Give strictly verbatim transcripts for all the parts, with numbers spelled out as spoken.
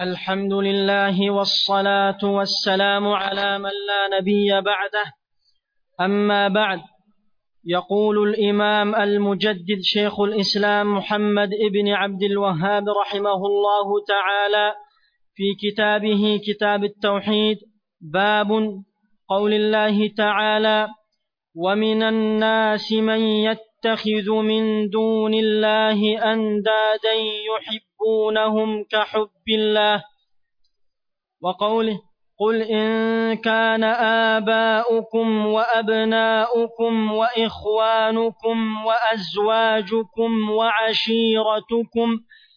الحمد لله والصلاة والسلام على من لا نبي بعده. أما بعد، يقول الإمام المجدد شيخ الإسلام محمد ابن عبد الوهاب رحمه الله تعالى في كتابه كتاب التوحيد: باب قول الله تعالى: ومن الناس من يتخذ من دون الله أندادا يحبونهم كحب الله، وقوله: قل إن كان آباؤكم وأبناؤكم وإخوانكم وأزواجكم وعشيرتكم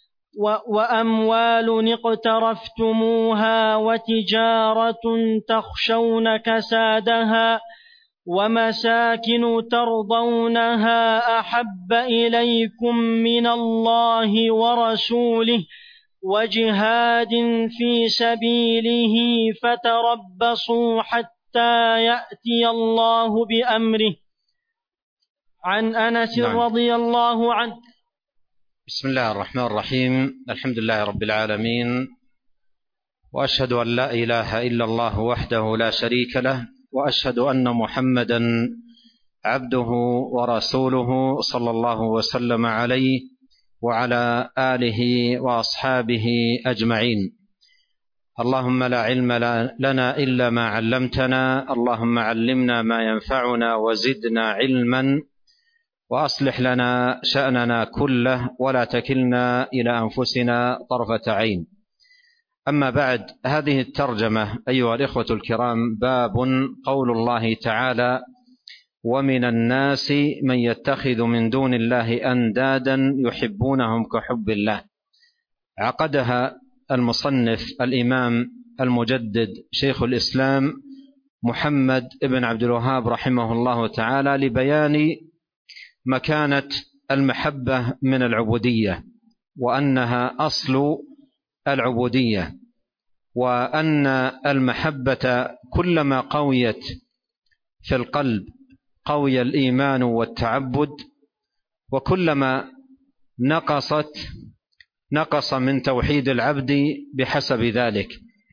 وأموال اقترفتموها وتجارة تخشون كسادها ومساكن ترضونها أحب إليكم من الله ورسوله وجهاد في سبيله فتربصوا حتى يأتي الله بأمره. عن أنس نعم. رضي الله عنه. بسم الله الرحمن الرحيم. الحمد لله رب العالمين، وأشهد أن لا إله إلا الله وحده لا شريك له، وأشهد أن محمدا عبده ورسوله صلى الله وسلم عليه وعلى آله وأصحابه أجمعين. اللهم لا علم لنا إلا ما علمتنا، اللهم علمنا ما ينفعنا وزدنا علما، وأصلح لنا شأننا كله ولا تكلنا إلى أنفسنا طرفة عين. أما بعد، هذه الترجمة أيها الإخوة الكرام باب قول الله تعالى: ومن الناس من يتخذ من دون الله أندادا يحبونهم كحب الله. عقدها المصنف الإمام المجدد شيخ الإسلام محمد ابن عبد الوهاب رحمه الله تعالى لبيان مكانة المحبة من العبودية، وأنها أصل العبودية، وأن المحبة كلما قويت في القلب قوي الإيمان والتعبد، وكلما نقصت نقص من توحيد العبد بحسب ذلك.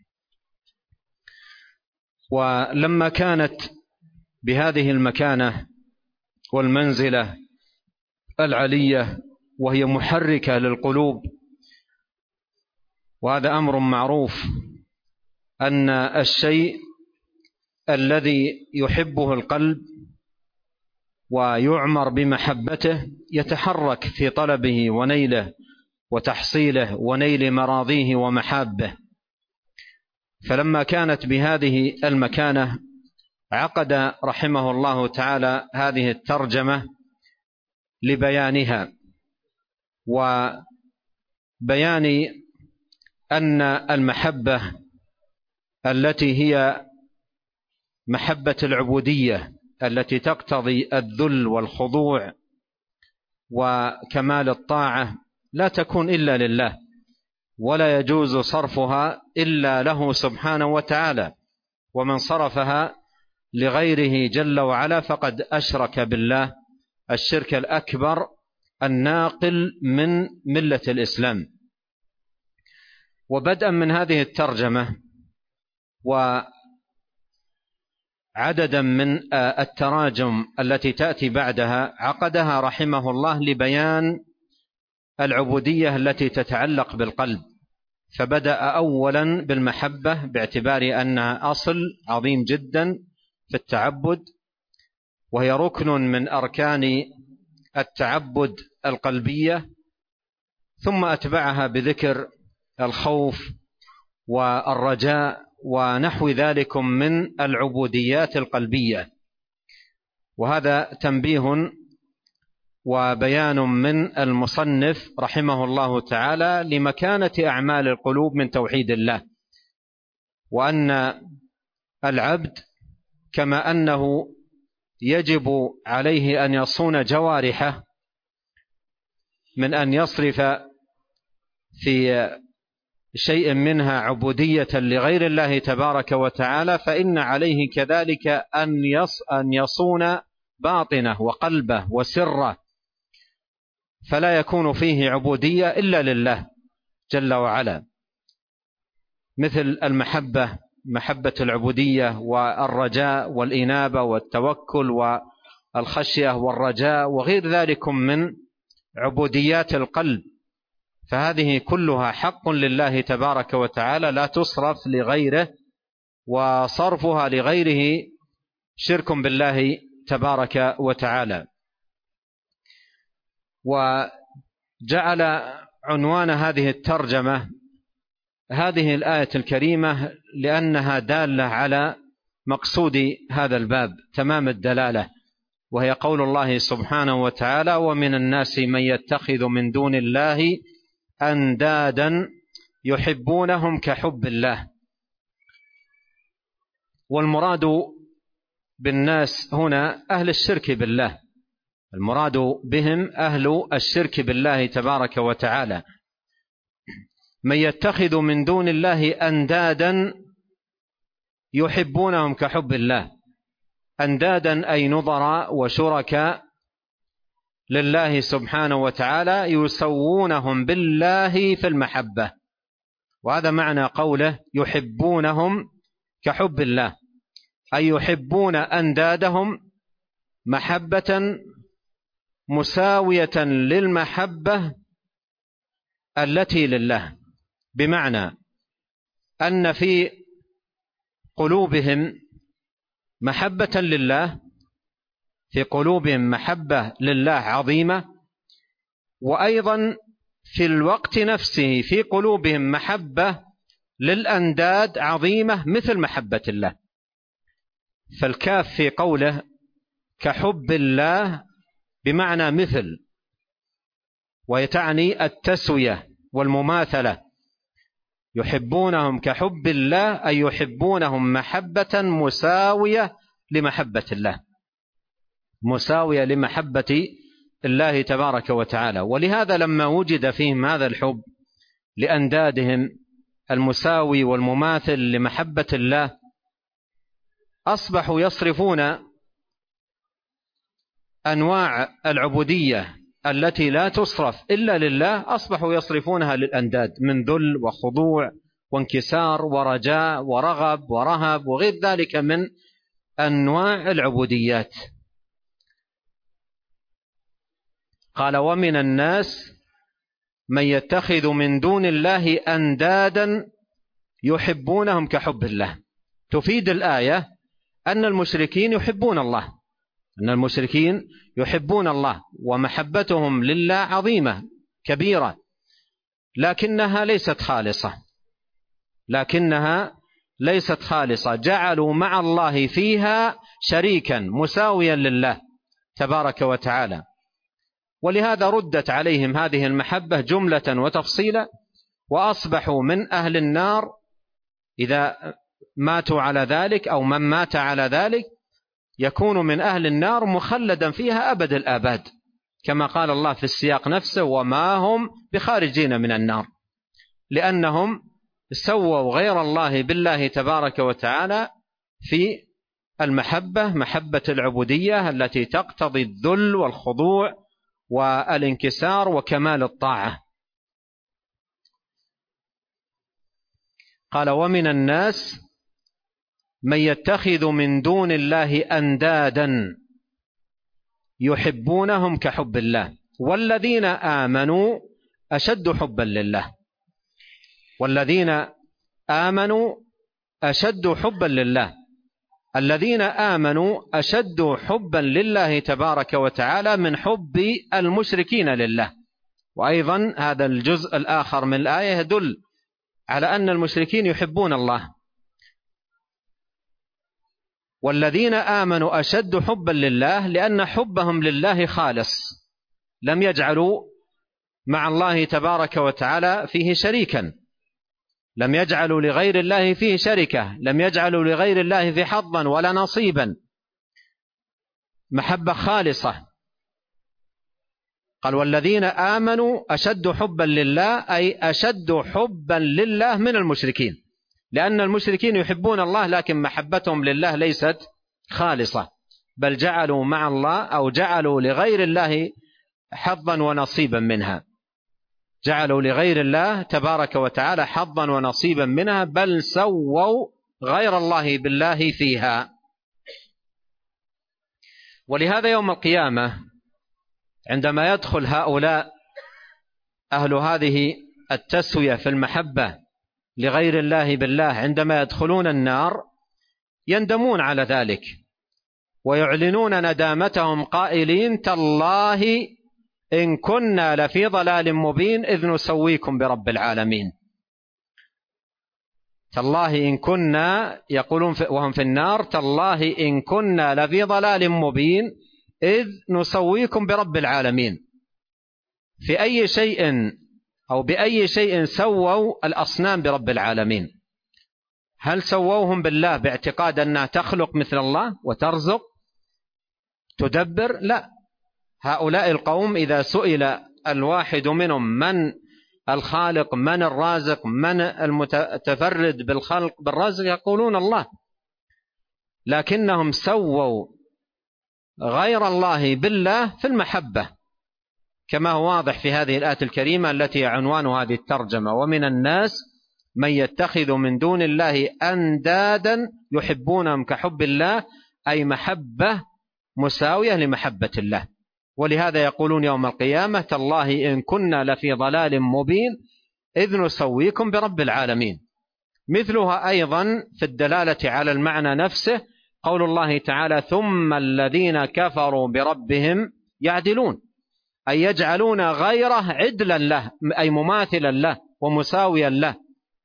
ولما كانت بهذه المكانة والمنزلة العلية وهي محركة للقلوب، وهذا أمر معروف أن الشيء الذي يحبه القلب ويعمر بمحبته يتحرك في طلبه ونيله وتحصيله ونيل مراضيه ومحابه. فلما كانت بهذه المكانة عقد رحمه الله تعالى هذه الترجمة لبيانها، وبيان أن المحبة التي هي محبة العبودية التي تقتضي الذل والخضوع وكمال الطاعة لا تكون إلا لله، ولا يجوز صرفها إلا له سبحانه وتعالى، ومن صرفها لغيره جل وعلا فقد أشرك بالله الشرك الأكبر الناقل من ملة الإسلام. وبدءا من هذه الترجمة وعددا من التراجم التي تأتي بعدها عقدها رحمه الله لبيان العبودية التي تتعلق بالقلب، فبدأ أولا بالمحبة باعتبار أنها أصل عظيم جدا في التعبد، وهي ركن من أركان التعبد القلبية، ثم أتبعها بذكر الخوف والرجاء ونحو ذلك من العبوديات القلبية. وهذا تنبيه وبيان من المصنف رحمه الله تعالى لمكانة أعمال القلوب من توحيد الله، وأن العبد كما أنه يجب عليه أن يصون جوارحه من أن يصرف في شيء منها عبودية لغير الله تبارك وتعالى، فإن عليه كذلك أن يصون باطنه وقلبه وسره، فلا يكون فيه عبودية إلا لله جل وعلا. مثل المحبة، محبة العبودية والرجاء والإنابة والتوكل والخشية والرجاء وغير ذلك من عبوديات القلب، فهذه كلها حق لله تبارك وتعالى لا تصرف لغيره، وصرفها لغيره شرك بالله تبارك وتعالى. وجعل عنوان هذه الترجمة هذه الآية الكريمة لأنها دالة على مقصود هذا الباب تمام الدلالة، وهي قول الله سبحانه وتعالى: ومن الناس من يتخذ من دون الله أندادا يحبونهم كحب الله. والمراد بالناس هنا أهل الشرك بالله، المراد بهم أهل الشرك بالله تبارك وتعالى. من يتخذ من دون الله أندادا يحبونهم كحب الله، أندادا أي نظراء وشركاء لله سبحانه وتعالى يسوونهم بالله في المحبة، وهذا معنى قوله يحبونهم كحب الله، أي يحبون أندادهم محبة مساوية للمحبة التي لله، بمعنى أن في قلوبهم محبة لله، في قلوبهم محبة لله عظيمة، وأيضا في الوقت نفسه في قلوبهم محبة للأنداد عظيمة مثل محبة الله. فالكاف في قوله كحب الله بمعنى مثل، ويتعني التسوية والمماثلة، يحبونهم كحب الله أي يحبونهم محبة مساوية لمحبة الله، مساوية لمحبة الله تبارك وتعالى. ولهذا لما وجد فيهم هذا الحب لأندادهم المساوي والمماثل لمحبة الله، أصبحوا يصرفون أنواع العبودية التي لا تصرف إلا لله، أصبحوا يصرفونها للأنداد من ذل وخضوع وانكسار ورجاء ورغب ورهب وغير ذلك من أنواع العبوديات. قال ومن الناس من يتخذ من دون الله أندادا يحبونهم كحب الله. تفيد الآية أن المشركين يحبون الله، أن المشركين يحبون الله ومحبتهم لله عظيمة كبيرة، لكنها ليست خالصة، لكنها ليست خالصة، جعلوا مع الله فيها شريكا مساويا لله تبارك وتعالى. ولهذا ردت عليهم هذه المحبة جملة وتفصيلا، وأصبحوا من أهل النار إذا ماتوا على ذلك، أو من مات على ذلك يكون من أهل النار مخلدا فيها أبد الآباد، كما قال الله في السياق نفسه وما هم بخارجين من النار، لأنهم سووا غير الله بالله تبارك وتعالى في المحبة، محبة العبودية التي تقتضي الذل والخضوع والانكسار وكمال الطاعة. قال ومن الناس من يتخذ من دون الله أندادا يحبونهم كحب الله والذين آمنوا أشد حبا لله، والذين آمنوا أشد حبا لله، الذين آمنوا أشد حبا لله تبارك وتعالى من حب المشركين لله. وأيضا هذا الجزء الآخر من الآية يدل على أن المشركين يحبون الله، والذين آمنوا أشد حبا لله لأن حبهم لله خالص، لم يجعلوا مع الله تبارك وتعالى فيه شريكا، لم يجعلوا لغير الله فيه شركة، لم يجعلوا لغير الله في حظا ولا نصيبا، محبة خالصة. قال والذين آمنوا أشد حبا لله أي أشد حبا لله من المشركين، لأن المشركين يحبون الله لكن محبتهم لله ليست خالصة، بل جعلوا مع الله أو جعلوا لغير الله حظا ونصيبا منها. جعلوا لغير الله تبارك وتعالى حظا ونصيبا منها، بل سووا غير الله بالله فيها. ولهذا يوم القيامة عندما يدخل هؤلاء أهل هذه التسوية في المحبة لغير الله بالله، عندما يدخلون النار يندمون على ذلك ويعلنون ندامتهم قائلين: تالله إن كنا لفي ضلال مبين إذ نسويكم برب العالمين. تالله إن كنا، يقولون وهم في النار: تالله إن كنا لفي ضلال مبين إذ نسويكم برب العالمين. في أي شيء أو بأي شيء سووا الأصنام برب العالمين؟ هل سووهم بالله باعتقاد أنها تخلق مثل الله وترزق تدبر؟ لا. هؤلاء القوم إذا سئل الواحد منهم من الخالق، من الرازق، من المتفرد بالخلق بالرزق، يقولون الله. لكنهم سووا غير الله بالله في المحبة، كما هو واضح في هذه الآية الكريمة التي عنوان هذه الترجمة: ومن الناس من يتخذ من دون الله أندادا يحبونهم كحب الله، أي محبة مساوية لمحبة الله. ولهذا يقولون يوم القيامة: تالله إن كنا لفي ضلال مبين إذ نسويكم برب العالمين. مثلها أيضا في الدلالة على المعنى نفسه قول الله تعالى: ثم الذين كفروا بربهم يعدلون، أي يجعلون غيره عدلا له، أي مماثلا له ومساويا له.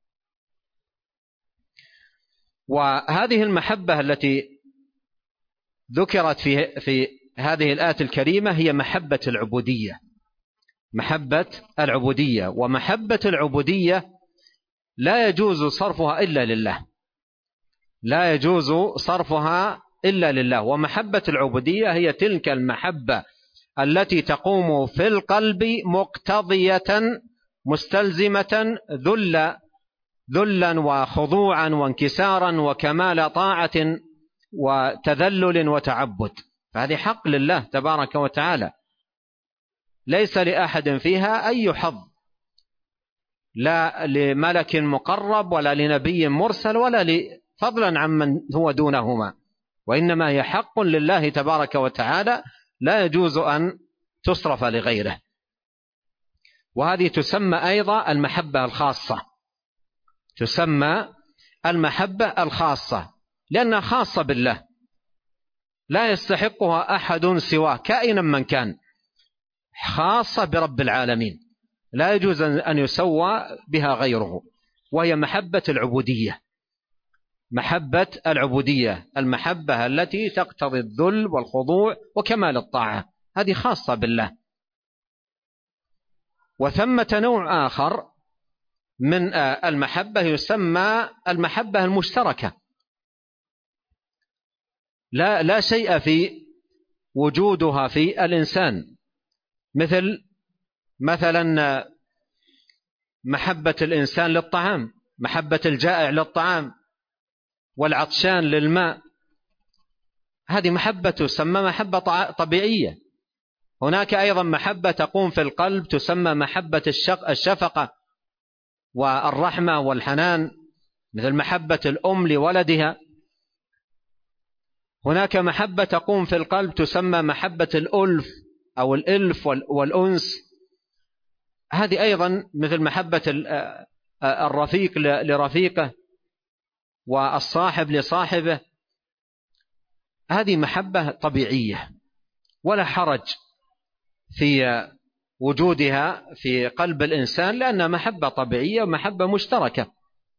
وهذه المحبة التي ذكرت في في هذه الآية الكريمة هي محبة العبودية، محبة العبودية. ومحبة العبودية لا يجوز صرفها إلا لله، لا يجوز صرفها إلا لله. ومحبة العبودية هي تلك المحبة التي تقوم في القلب مقتضية مستلزمة ذل ذلا وخضوعا وانكسارا وكمال طاعة وتذلل وتعبد. فهذه حق لله تبارك وتعالى، ليس لأحد فيها أي حظ، لا لملك مقرب ولا لنبي مرسل ولا فضلا عمن هو دونهما، وإنما هي حق لله تبارك وتعالى لا يجوز أن تصرف لغيره. وهذه تسمى أيضا المحبة الخاصة، تسمى المحبة الخاصة لأنها خاصة بالله، لا يستحقها أحد سواه كائنا من كان، خاصة برب العالمين، لا يجوز أن يسوى بها غيره. وهي محبة العبودية، محبة العبودية، المحبة التي تقتضي الذل والخضوع وكمال الطاعة، هذه خاصة بالله. وثمة نوع آخر من المحبة يسمى المحبة المشتركة، لا لا شيء في وجودها في الإنسان، مثل مثلا محبة الإنسان للطعام، محبة الجائع للطعام والعطشان للماء، هذه محبة تسمى محبة طبيعية. هناك أيضا محبة تقوم في القلب تسمى محبة الشفقة والرحمة والحنان، مثل محبة الأم لولدها. هناك محبة تقوم في القلب تسمى محبة الألف أو الإلف والأنس، هذه أيضا مثل محبة الرفيق لرفيقه والصاحب لصاحبه، هذه محبة طبيعية ولا حرج في وجودها في قلب الإنسان، لأنها محبة طبيعية ومحبة مشتركة.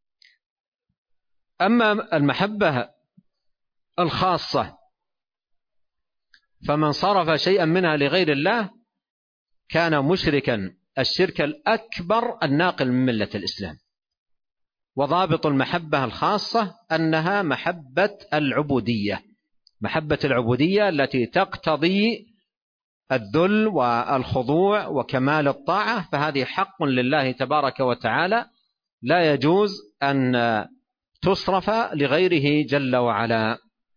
أما المحبة الخاصة فمن صرف شيئا منها لغير الله كان مشركا الشرك الأكبر الناقل من ملة الإسلام. وضابط المحبة الخاصة أنها محبة العبودية، محبة العبودية التي تقتضي الذل والخضوع وكمال الطاعة، فهذه حق لله تبارك وتعالى لا يجوز أن تصرف لغيره جل وعلا.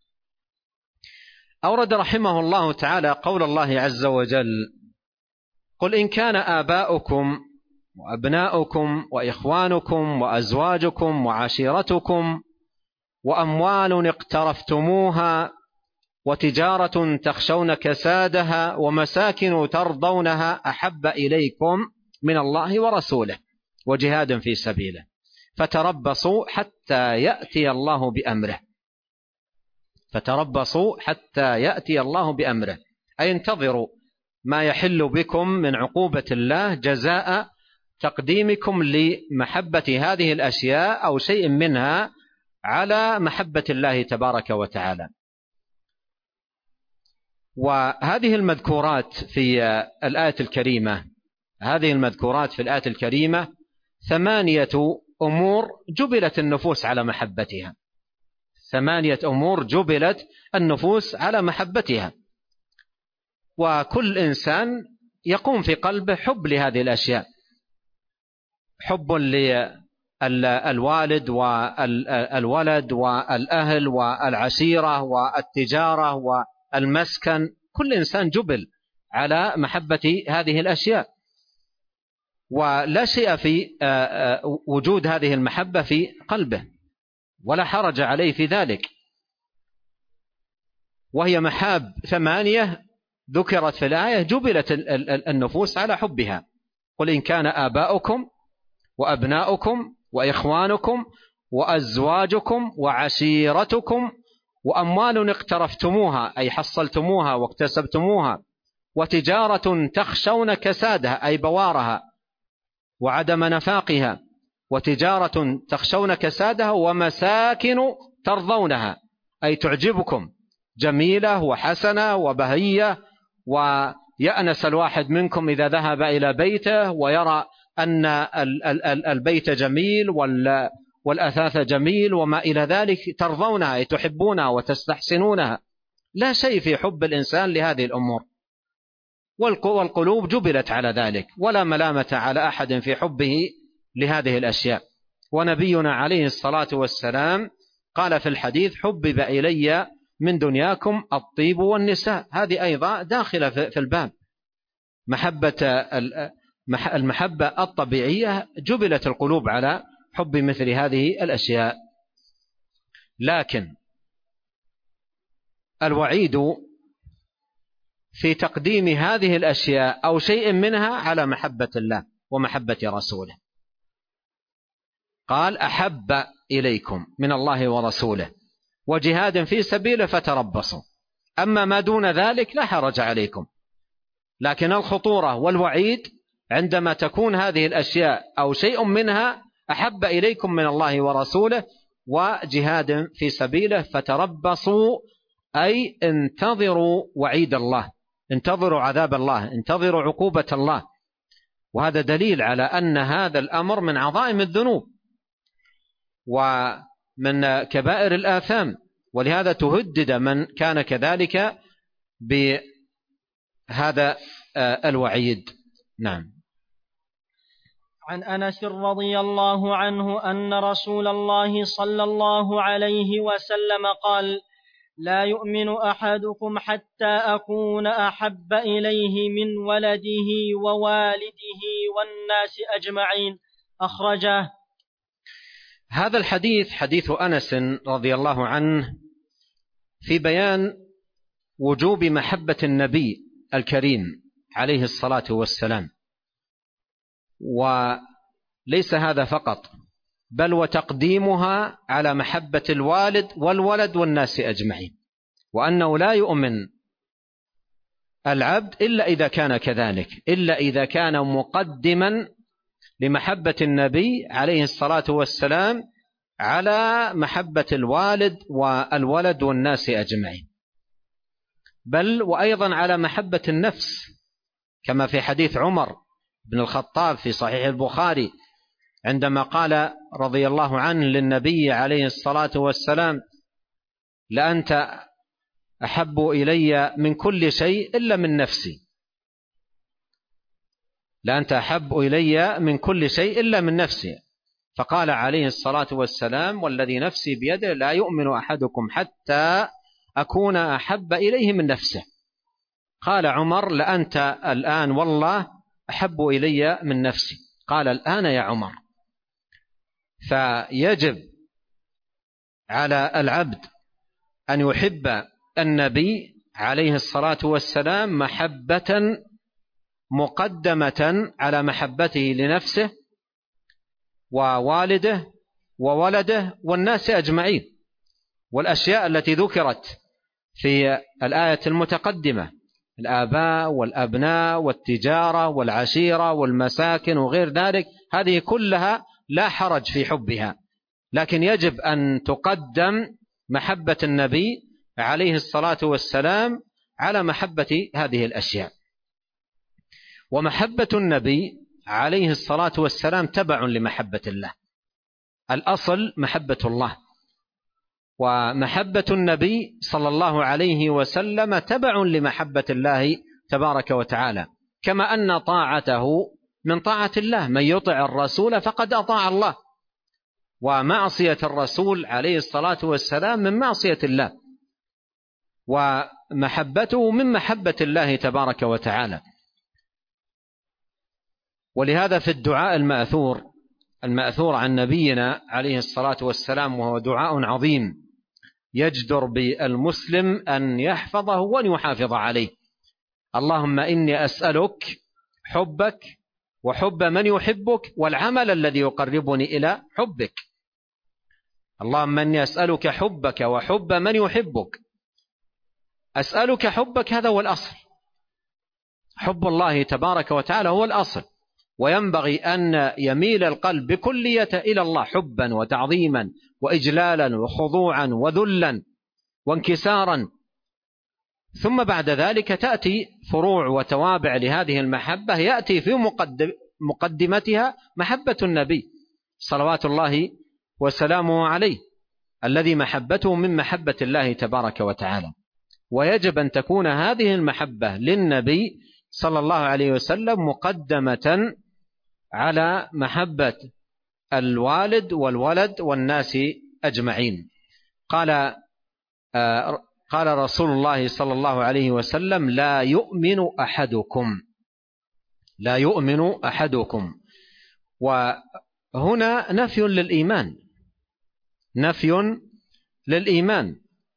أورد رحمه الله تعالى قول الله عز وجل: قل إن كان آباؤكم وأبناؤكم وإخوانكم وأزواجكم وعشيرتكم وأموال اقترفتموها وتجارة تخشون كسادها ومساكن ترضونها أحب إليكم من الله ورسوله وجهاد في سبيله فتربصوا حتى يأتي الله بأمره فتربصوا حتى يأتي الله بأمره أي انتظروا ما يحل بكم من عقوبة الله جزاء تقديمكم لمحبة هذه الأشياء أو شيء منها على محبة الله تبارك وتعالى. وهذه المذكورات في الآية الكريمة هذه المذكورات في الآية الكريمة ثمانية أمور جبلت النفوس على محبتها ثمانية أمور جبلت النفوس على محبتها وكل إنسان يقوم في قلبه حب لهذه الأشياء، حب للوالد والولد والأهل والعشيرة والتجارة والمسكن. كل إنسان جبل على محبة هذه الأشياء، ولا شيء في وجود هذه المحبة في قلبه ولا حرج عليه في ذلك، وهي محاب ثمانية ذكرت في الآية جبلت النفوس على حبها. قل إن كان آباؤكم وأبناؤكم وإخوانكم وأزواجكم وعشيرتكم وأموال اقترفتموها أي حصلتموها واكتسبتموها وتجارة تخشون كسادها أي بوارها وعدم نفاقها وتجارة تخشون كسادها ومساكن ترضونها أي تعجبكم جميلة وحسنة وبهية ويأنس الواحد منكم إذا ذهب إلى بيته ويرى أن البيت جميل والأثاث جميل وما إلى ذلك ترضونها أي تحبونها وتستحسنونها. لا شيء في حب الإنسان لهذه الأمور، والقلوب جبلت على ذلك ولا ملامة على أحد في حبه لهذه الأشياء. ونبينا عليه الصلاة والسلام قال في الحديث حبب إلي من دنياكم الطيب والنساء، هذه أيضا داخلة في الباب. محبة المحبة الطبيعية جبلت القلوب على حب مثل هذه الأشياء، لكن الوعيد في تقديم هذه الأشياء أو شيء منها على محبة الله ومحبة رسوله. قال أحب إليكم من الله ورسوله وجهاد في سبيله فتربصوا. أما ما دون ذلك لا حرج عليكم، لكن الخطورة والوعيد عندما تكون هذه الأشياء أو شيء منها أحب إليكم من الله ورسوله وجهاد في سبيله فتربصوا أي انتظروا وعيد الله، انتظروا عذاب الله، انتظروا عقوبة الله. وهذا دليل على أن هذا الأمر من عظائم الذنوب ومن كبائر الآثام، ولهذا تهدد من كان كذلك بهذا الوعيد. نعم. عن أنس رضي الله عنه أن رسول الله صلى الله عليه وسلم قال: لا يؤمن أحدكم حتى أكون أحب إليه من ولده ووالده والناس أجمعين، أخرجه. هذا الحديث حديث أنس رضي الله عنه في بيان وجوب محبة النبي الكريم عليه الصلاة والسلام، وليس هذا فقط بل وتقديمها على محبة الوالد والولد والناس أجمعين، وأنه لا يؤمن العبد إلا إذا كان كذلك، إلا إذا كان مقدما لمحبة النبي عليه الصلاة والسلام على محبة الوالد والولد والناس أجمعين، بل وأيضا على محبة النفس، كما في حديث عمر بن الخطاب في صحيح البخاري عندما قال رضي الله عنه للنبي عليه الصلاة والسلام: لأنت أحب إلي من كل شيء إلا من نفسي، لأنت أحب إلي من كل شيء إلا من نفسي. فقال عليه الصلاة والسلام: والذي نفسي بيده لا يؤمن أحدكم حتى أكون أحب إليه من نفسه. قال عمر: لأنت الآن والله أحب إلي من نفسي. قال الآن يا عمر. فيجب على العبد أن يحب النبي عليه الصلاة والسلام محبة مقدمة على محبته لنفسه ووالده وولده والناس أجمعين. والأشياء التي ذكرت في الآية المتقدمة، الآباء والأبناء والتجارة والعشيرة والمساكن وغير ذلك، هذه كلها لا حرج في حبها، لكن يجب أن تقدم محبة النبي عليه الصلاة والسلام على محبة هذه الأشياء. ومحبة النبي عليه الصلاة والسلام تبع لمحبة الله، الأصل محبة الله، ومحبة النبي صلى الله عليه وسلم تبع لمحبة الله تبارك وتعالى، كما أن طاعته من طاعة الله، من يطع الرسول فقد أطاع الله، ومعصية الرسول عليه الصلاة والسلام من معصية الله، ومحبته من محبة الله تبارك وتعالى. ولهذا في الدعاء المأثور المأثور عن نبينا عليه الصلاة والسلام، وهو دعاء عظيم يجدر بالمسلم أن يحفظه وأن يحافظ عليه: اللهم إني أسألك حبك وحب من يحبك والعمل الذي يقربني إلى حبك. اللهم إني أسألك حبك وحب من يحبك. أسألك حبك، هذا هو الأصل، حب الله تبارك وتعالى هو الأصل، وينبغي أن يميل القلب بكلية إلى الله حبا وتعظيما وإجلالا وخضوعا وذلا وانكسارا. ثم بعد ذلك تأتي فروع وتوابع لهذه المحبة، يأتي في مقدمتها محبة النبي صلوات الله وسلامه عليه، الذي محبته من محبة الله تبارك وتعالى. ويجب أن تكون هذه المحبة للنبي صلى الله عليه وسلم مقدمة على محبة الوالد والولد والناس أجمعين. قال قال رسول الله صلى الله عليه وسلم: لا يؤمن أحدكم لا يؤمن أحدكم. وهنا نفي للإيمان، نفي للإيمان.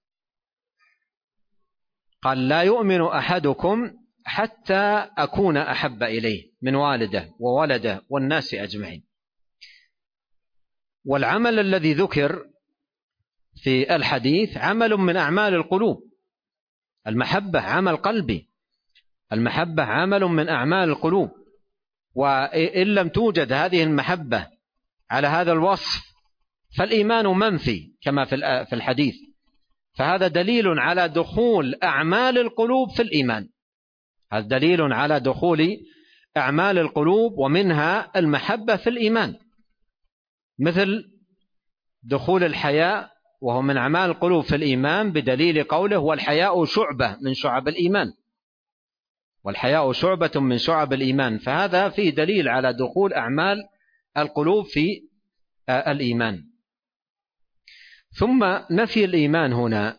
قال: لا يؤمن أحدكم حتى أكون أحب إليه من والده وولده والناس أجمعين. والعمل الذي ذكر في الحديث عمل من أعمال القلوب، المحبة عمل قلبي، المحبة عمل من أعمال القلوب. وإن لم توجد هذه المحبة على هذا الوصف فالإيمان منفي كما في الحديث، فهذا دليل على دخول أعمال القلوب في الإيمان، هذا دليل على دخول أعمال القلوب ومنها المحبة في الإيمان، مثل دخول الحياء وهو من أعمال القلوب في الإيمان بدليل قوله: والحياء شعبة من شعب الإيمان، والحياء شعبة من شعب الإيمان. فهذا فيه دليل على دخول أعمال القلوب في الإيمان. ثم نفي الإيمان هنا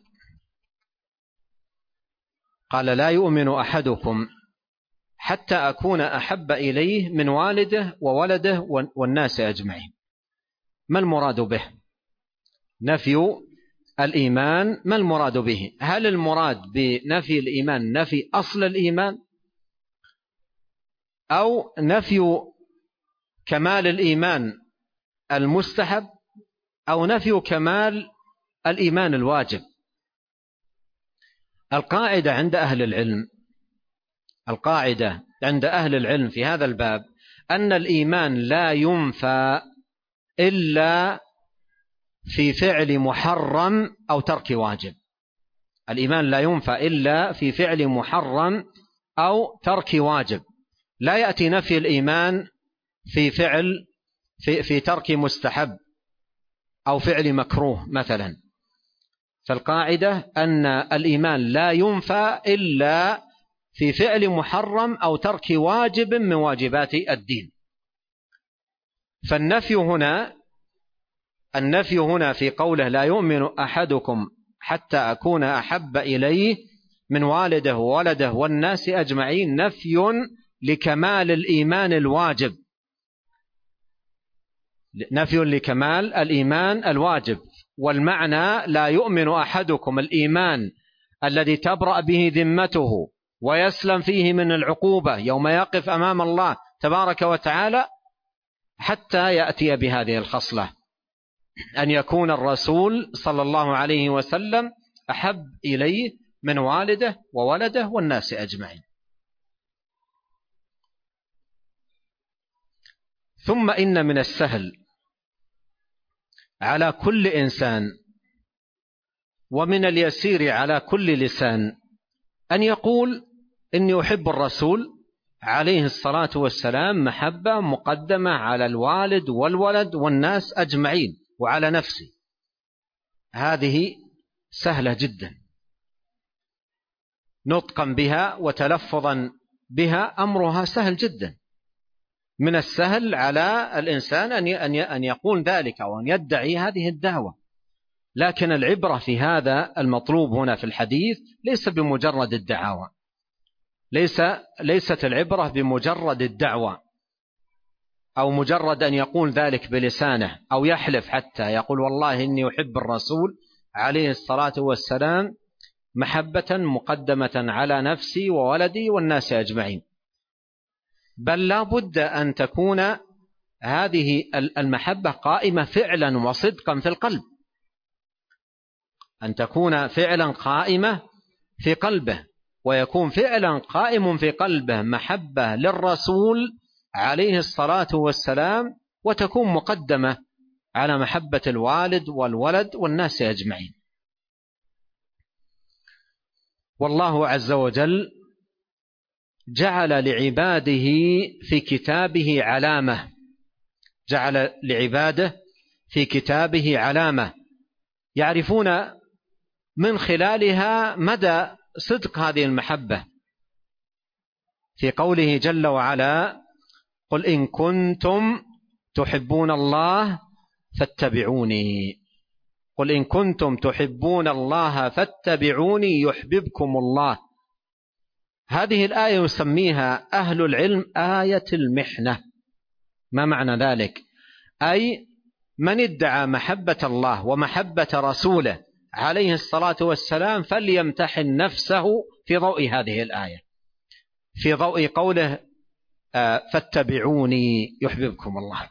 قال: لا يؤمن أحدكم حتى أكون أحب إليه من والده وولده والناس أجمعين. ما المراد به؟ نفي الإيمان ما المراد به؟ هل المراد بنفي الإيمان نفي أصل الإيمان، أو نفي كمال الإيمان المستحب، أو نفي كمال الإيمان الواجب؟ القاعدة عند أهل العلم القاعدة عند أهل العلم في هذا الباب أن الإيمان لا ينفى إلا في فعل محرم أو ترك واجب. الإيمان لا ينفى إلا في فعل محرم أو ترك واجب، لا يأتي نفي الإيمان في فعل في, في ترك مستحب أو فعل مكروه مثلا. فالقاعدة أن الإيمان لا ينفى إلا في فعل محرم أو ترك واجب من واجبات الدين. فالنفي هنا النفي هنا في قوله: لا يؤمن أحدكم حتى أكون أحب إليه من والده وولده والناس أجمعين، نفي لكمال الإيمان الواجب، نفي لكمال الإيمان الواجب. والمعنى لا يؤمن أحدكم الإيمان الذي تبرأ به ذمته ويسلم فيه من العقوبة يوم يقف أمام الله تبارك وتعالى حتى يأتي بهذه الخصلة، أن يكون الرسول صلى الله عليه وسلم أحب إليه من والده وولده والناس أجمعين. ثم إن من السهل على كل إنسان ومن اليسير على كل لسان أن يقول إني أحب الرسول عليه الصلاة والسلام محبة مقدمة على الوالد والولد والناس أجمعين وعلى نفسي. هذه سهلة جدا، نطقا بها وتلفظا بها أمرها سهل جدا. من السهل على الإنسان أن يقول ذلك أو أن يدعي هذه الدعوة، لكن العبرة في هذا المطلوب هنا في الحديث ليس بمجرد الدعاوى، ليس ليست العبرة بمجرد الدعوة أو مجرد أن يقول ذلك بلسانه أو يحلف حتى يقول والله إني أحب الرسول عليه الصلاة والسلام محبة مقدمة على نفسي وولدي والناس أجمعين، بل لا بد أن تكون هذه المحبة قائمة فعلا وصدقا في القلب، أن تكون فعلا قائمة في قلبه، ويكون فعلا قائم في قلبه محبة للرسول عليه الصلاة والسلام، وتكون مقدمة على محبة الوالد والولد والناس أجمعين. والله عز وجل جعل لعباده في كتابه علامة، جعل لعباده في كتابه علامة يعرفون من خلالها مدى صدق هذه المحبة، في قوله جل وعلا قل إن كنتم تحبون الله فاتبعوني، قل إن كنتم تحبون الله فاتبعوني يحببكم الله. هذه الآية يسميها أهل العلم آية المحنة. ما معنى ذلك؟ أي من ادعى محبة الله ومحبة رسوله عليه الصلاة والسلام فليمتحن نفسه في ضوء هذه الآية، في ضوء قوله فاتبعوني يحببكم الله،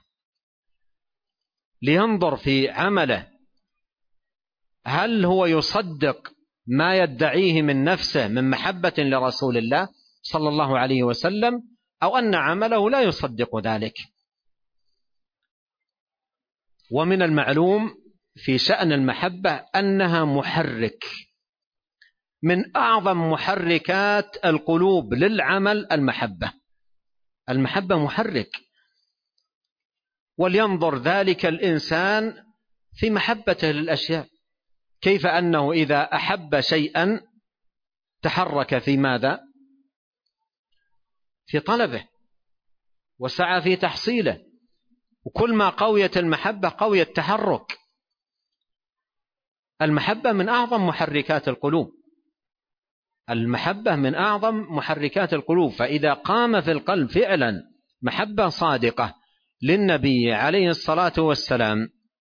لينظر في عمله هل هو يصدق ما يدعيه من نفسه من محبة لرسول الله صلى الله عليه وسلم، أو أن عمله لا يصدق ذلك. ومن المعلوم في شأن المحبة أنها محرك من أعظم محركات القلوب للعمل. المحبة المحبة محرك، ولينظر ذلك الإنسان في محبته للأشياء، كيف أنه إذا أحب شيئا تحرك في ماذا؟ في طلبه وسعى في تحصيله، وكل ما قويت المحبة قوي التحرك. المحبة من أعظم محركات القلوب، المحبة من أعظم محركات القلوب. فإذا قام في القلب فعلا محبة صادقة للنبي عليه الصلاة والسلام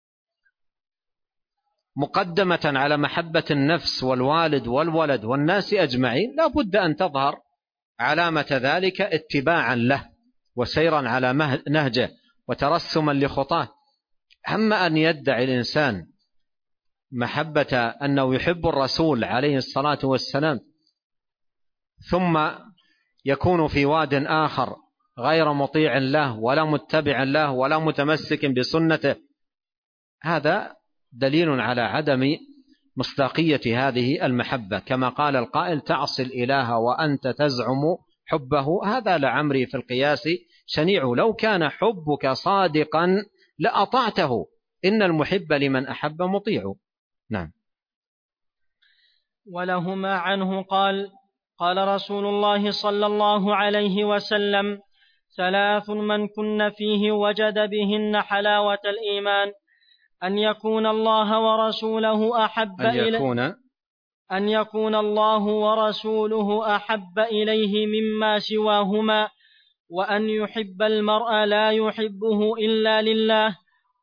مقدمة على محبة النفس والوالد والولد والناس أجمعين، لا بد أن تظهر علامة ذلك اتباعا له وسيرا على نهجه وترسما لخطاه. أما أن يدعي الإنسان محبة أنه يحب الرسول عليه الصلاة والسلام ثم يكون في واد آخر غير مطيع له ولا متبع له ولا متمسك بسنته، هذا دليل على عدم مصداقية هذه المحبة. كما قال القائل تعصي الإله وأنت تزعم حبه، هذا لعمري في القياس شنيع، لو كان حبك صادقا لأطعته، إن المحب لمن أحب مطيع. نعم. ولهما عنه قال قال رسول الله صلى الله عليه وسلم ثلاث من كن فيه وجد بهن حلاوة الإيمان: أن يكون الله ورسوله أحب أن يكون أن يكون الله ورسوله أحب إليه مما سواهما، وأن يحب المرء لا يحبه إلا لله،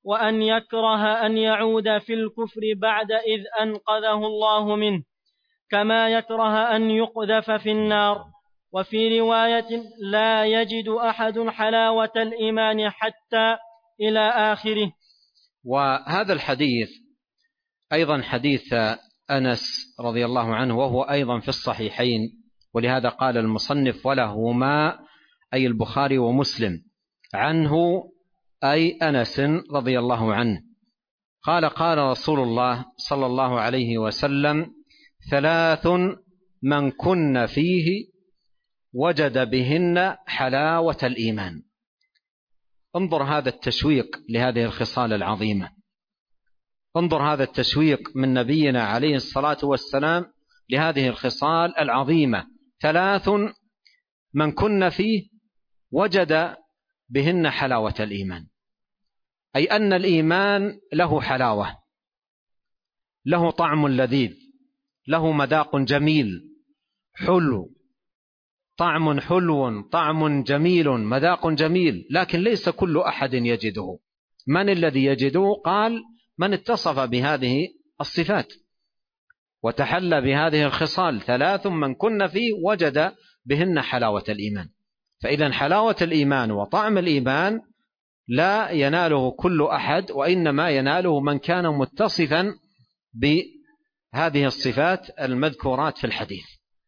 وأن يكره أن يعود في الكفر بعد إذ أنقذه الله منه، كما يكره أن يقذف في النار. وفي رواية: لا يجد أحد حلاوة الإيمان حتى إلى آخره. وهذا الحديث أيضا حديث أنس رضي الله عنه، وهو أيضا في الصحيحين، ولهذا قال المصنف: ولهما، أي البخاري ومسلم، عنه أي أنس رضي الله عنه قال: قال رسول الله صلى الله عليه وسلم: ثلاث من كن فيه وجد بهن حلاوة الإيمان. انظر هذا التشويق لهذه الخصال العظيمة، انظر هذا التشويق من نبينا عليه الصلاة والسلام لهذه الخصال العظيمة: ثلاث من كن فيه وجد بهن حلاوة الإيمان، أي أن الإيمان له حلاوة، له طعم لذيذ، له مذاق جميل حلو، طعم حلو، طعم جميل، مذاق جميل، لكن ليس كل أحد يجده. من الذي يجده؟ قال: من اتصف بهذه الصفات وتحلى بهذه الخصال. ثلاث من كن فيه وجد بهن حلاوة الإيمان. فإذا حلاوة الإيمان وطعم الإيمان لا يناله كل أحد، وإنما يناله من كان متصفا بهذه الصفات المذكورات في الحديث.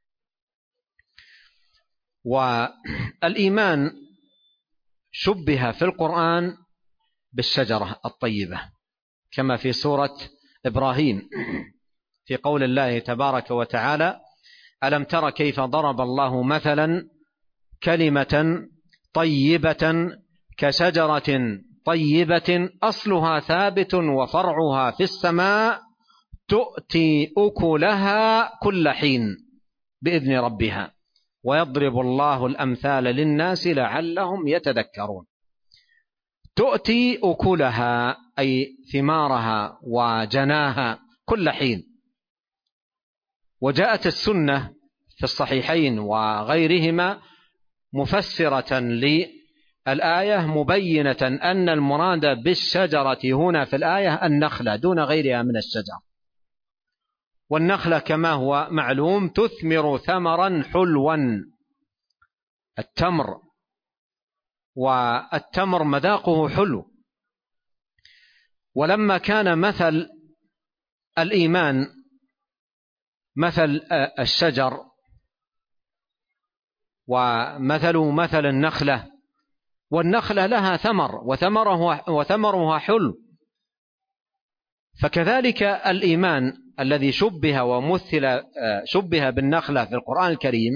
والإيمان شبه في القرآن بالشجرة الطيبة، كما في سورة إبراهيم في قول الله تبارك وتعالى: ألم تر كيف ضرب الله مثلا كلمة طيبة كشجرة طيبة أصلها ثابت وفرعها في السماء تؤتي أكلها كل حين بإذن ربها ويضرب الله الأمثال للناس لعلهم يتذكرون. تؤتي أكلها أي ثمارها وجناها كل حين. وجاءت السنة في الصحيحين وغيرهما مفسرة للآية مبينة أن المراد بالشجرة هنا في الآية النخلة دون غيرها من الشجر. والنخلة كما هو معلوم تثمر ثمرا حلوا، التمر، والتمر مذاقه حلو. ولما كان مثل الإيمان مثل الشجر ومثله مثل النخلة، والنخلة لها ثمر وثمرها, وثمرها حلو، فكذلك الإيمان الذي شبه ومثل شبه بالنخلة في القرآن الكريم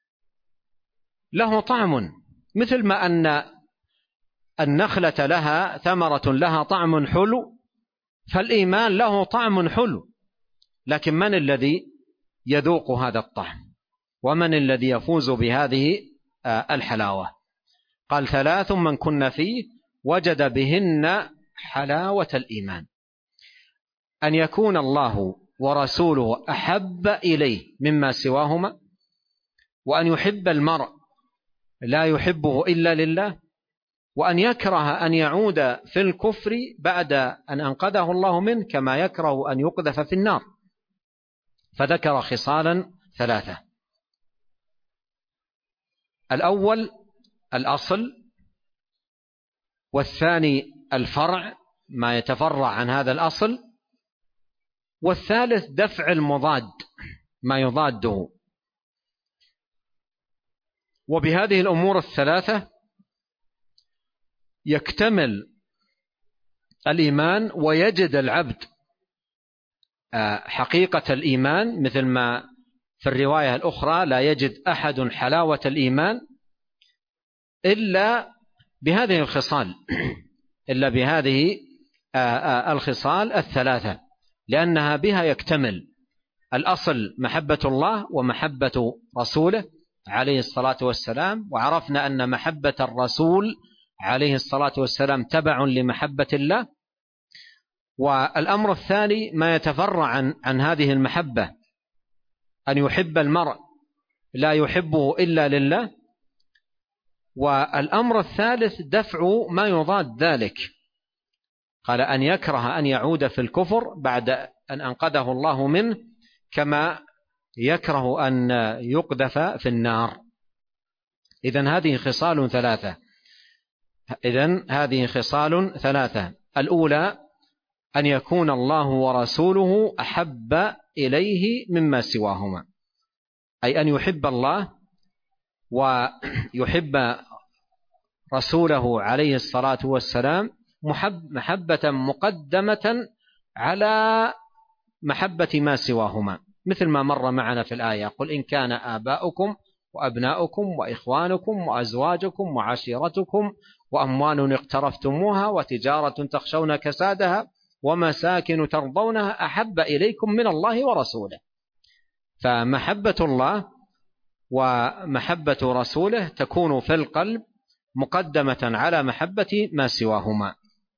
له طعم، مثل ما أن النخلة لها ثمرة لها طعم حلو، فالإيمان له طعم حلو. لكن من الذي يذوق هذا الطعم؟ ومن الذي يفوز بهذه الحلاوة؟ قال: ثلاث من كن فيه وجد بهن حلاوة الإيمان: أن يكون الله ورسوله أحب إليه مما سواهما، وأن يحب المرء لا يحبه إلا لله، وأن يكره أن يعود في الكفر بعد أن أنقذه الله منه، كما يكره أن يقذف في النار. فذكر خصالا ثلاثة: الأول الأصل، والثاني الفرع ما يتفرع عن هذا الأصل، والثالث دفع المضاد ما يضاده. وبهذه الأمور الثلاثة يكتمل الإيمان ويجد العبد حقيقة الإيمان، مثل ما في الرواية الأخرى: لا يجد أحد حلاوة الإيمان إلا بهذه الخصال إلا بهذه الخصال الثلاثة، لأنها بها يكتمل الأصل محبة الله ومحبة رسوله عليه الصلاة والسلام. وعرفنا أن محبة الرسول عليه الصلاة والسلام تبع لمحبة الله. والأمر الثاني ما يتفرع عن, عن هذه المحبة: أن يحب المرء لا يحبه إلا لله. والأمر الثالث دفع ما يضاد ذلك. قال أن يكره أن يعود في الكفر بعد أن أنقذه الله منه كما يكره أن يقذف في النار. إذن هذه خصال ثلاثة إذن هذه خصال ثلاثة الأولى أن يكون الله ورسوله أحب إليه مما سواهما، أي أن يحب الله ويحب رسوله عليه الصلاة والسلام محبة مقدمة على محبة ما سواهما، مثل ما مر معنا في الآية: قل إن كان آباؤكم وأبناؤكم وإخوانكم وأزواجكم وعشيرتكم وأموال اقترفتموها وتجارة تخشون كسادها ومساكن ترضونها أحب إليكم من الله ورسوله. فمحبة الله ومحبة رسوله تكون في القلب مقدمة على محبة ما سواهما.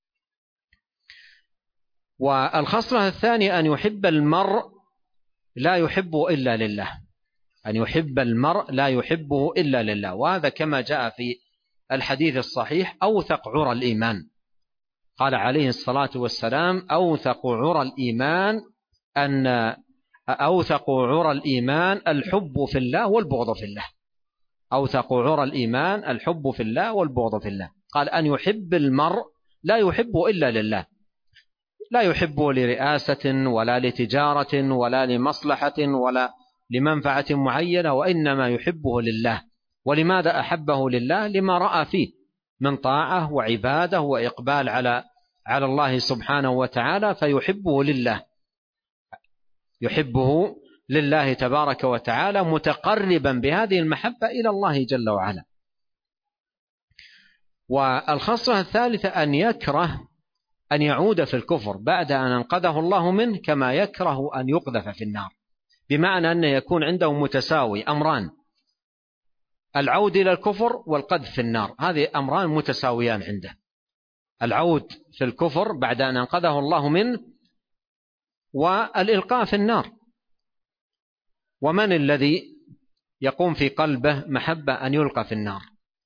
والخصلة الثانية أن يحب المرء لا يحبه إلا لله، أن يحب المرء لا يحبه إلا لله، وهذا كما جاء في الحديث الصحيح: أوثق عرى الإيمان. قال عليه الصلاة والسلام: أوثق عرى الإيمان أن أوثق عرى الإيمان الحب في الله والبغض في الله. أوثق عرى الإيمان الحب في الله والبغض في الله. قال أن يحب المرء لا يحبه إلا لله، لا يحبه لرئاسة ولا لتجارة ولا لمصلحة ولا لمنفعة معينة، وإنما يحبه لله. ولماذا أحبه لله؟ لما رأى فيه من طاعة وعبادة وإقبال على على الله سبحانه وتعالى، فيحبه لله، يحبه لله تبارك وتعالى، متقربا بهذه المحبة إلى الله جل وعلا. والخصلة الثالثة أن يكره أن يعود في الكفر بعد أن أنقذه الله منه كما يكره أن يقذف في النار، بمعنى أن يكون عنده متساوي أمران: العود إلى الكفر والقذف في النار، هذه أمران متساويان عنده: العود في الكفر بعد أن أنقذه الله منه والإلقاء في النار. ومن الذي يقوم في قلبه محبة أن يلقى في النار؟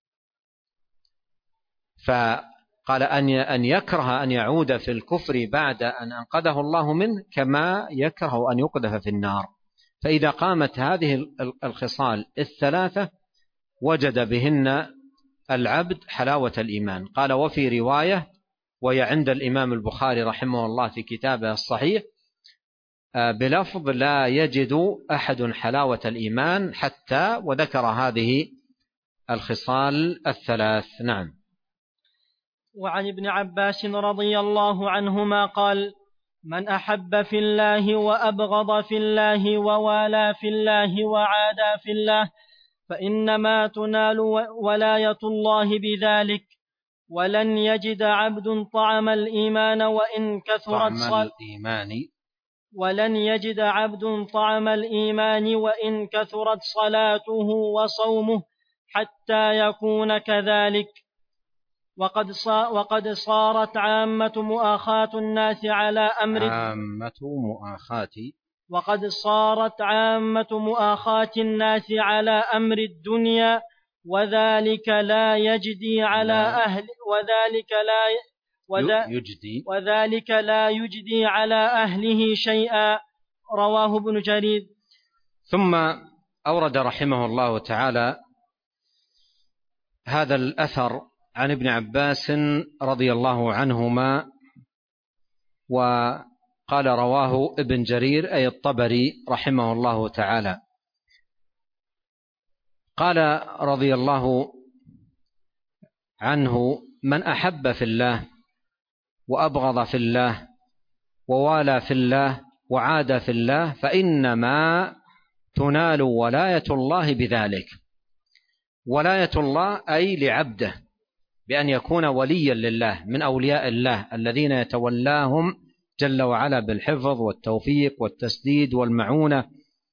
فقال أن يكره أن يعود في الكفر بعد أن أنقذه الله منه كما يكره أن يقذف في النار. فإذا قامت هذه الخصال الثلاثة وجد بهن العبد حلاوة الإيمان. قال: وفي رواية، وهي عند الإمام البخاري رحمه الله في كتابه الصحيح، بلفظ: لا يجد أحد حلاوة الإيمان حتى، وذكر هذه الخصال الثلاث. نعم. وعن ابن عباس رضي الله عنهما قال: من أحب في الله وأبغض في الله ووالى في الله وعادى في الله فإنما تنال ولاية الله بذلك، ولن يجد عبد طعم الإيمان وإن كثرت صلاته ولن يجد عبد طعم الإيمان وإن كثرت صلاته وصومه حتى يكون كذلك. وقد وقد صارت عامة مؤاخاة الناس على أمر عامة مؤاخاة وقد صارت عامة مؤاخاة الناس على أمر الدنيا، وذلك لا يجدي على أهل وذلك لا وذا يجدي وذلك لا يجدي على أهله شيئا. رواه ابن جرير. ثم أورد رحمه الله تعالى هذا الأثر عن ابن عباس رضي الله عنهما، وقال: رواه ابن جرير أي الطبري رحمه الله تعالى. قال رضي الله عنه: من أحب في الله وأبغض في الله ووالى في الله وعاد في الله فإنما تنال ولاية الله بذلك. ولاية الله أي لعبده، بأن يكون وليا لله من أولياء الله الذين يتولاهم جل وعلا بالحفظ والتوفيق والتسديد والمعونة.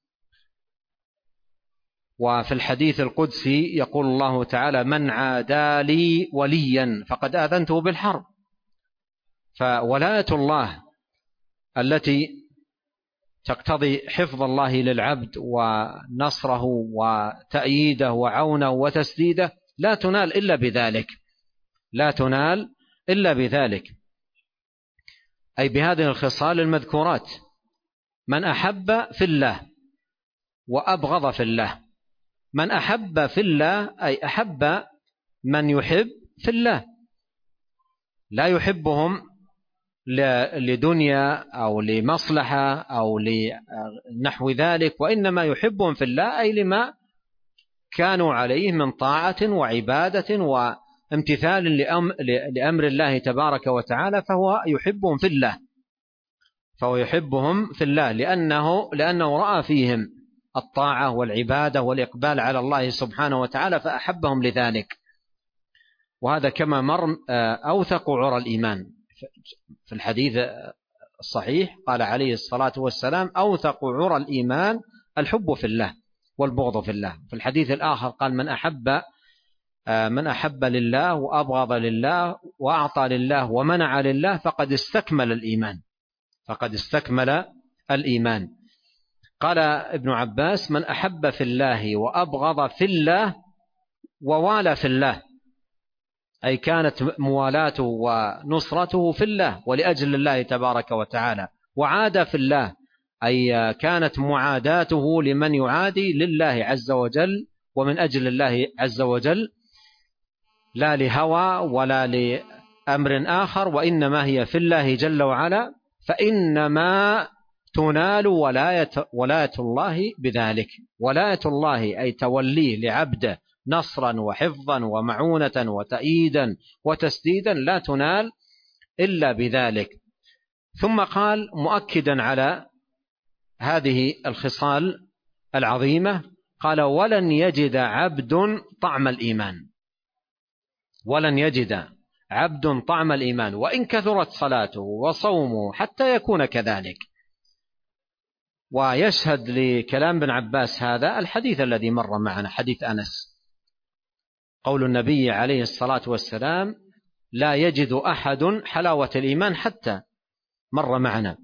وفي الحديث القدسي يقول الله تعالى: من عادى لي وليا فقد آذنته بالحرب. فولاية الله التي تقتضي حفظ الله للعبد ونصره وتأييده وعونه وتسديده لا تنال إلا بذلك، لا تنال إلا بذلك. أي بهذه الخصال المذكورات: من أحب في الله وأبغض في الله. من أحب في الله أي أحب من يحب في الله، لا يحبهم لدنيا أو لمصلحة أو لنحو ذلك، وإنما يحبهم في الله أي لما كانوا عليه من طاعة وعبادة وامتثال لأمر الله تبارك وتعالى، فهو يحبهم في الله فهو يحبهم في الله لأنه, لأنه رأى فيهم الطاعة والعبادة والإقبال على الله سبحانه وتعالى فأحبهم لذلك. وهذا كما مر أوثق عرى الإيمان. في الحديث الصحيح قال عليه الصلاة والسلام: أوثق عرى الإيمان الحب في الله والبغض في الله. في الحديث الآخر قال: من أحب من أحب لله وأبغض لله وأعطى لله ومنع لله فقد استكمل الإيمان فقد استكمل الإيمان. قال ابن عباس: من أحب في الله وأبغض في الله ووالى في الله، أي كانت موالاته ونصرته في الله ولأجل الله تبارك وتعالى. وعاد في الله، أي كانت معاداته لمن يعادي لله عز وجل ومن أجل الله عز وجل، لا لهوى ولا لأمر آخر، وإنما هي في الله جل وعلا، فإنما تنال ولاية, ولاية الله بذلك. ولاية الله أي توليه لعبده نصرا وحفظا ومعونة وتأييدا وتسديدا لا تنال إلا بذلك. ثم قال مؤكدا على هذه الخصال العظيمة، قال: ولن يجد عبد طعم الإيمان ولن يجد عبد طعم الإيمان وإن كثرت صلاته وصومه حتى يكون كذلك. ويشهد لكلام ابن عباس هذا الحديث الذي مر معنا، حديث أنس، قول النبي عليه الصلاة والسلام: لا يجد أحد حلاوة الإيمان حتى، مر معنا.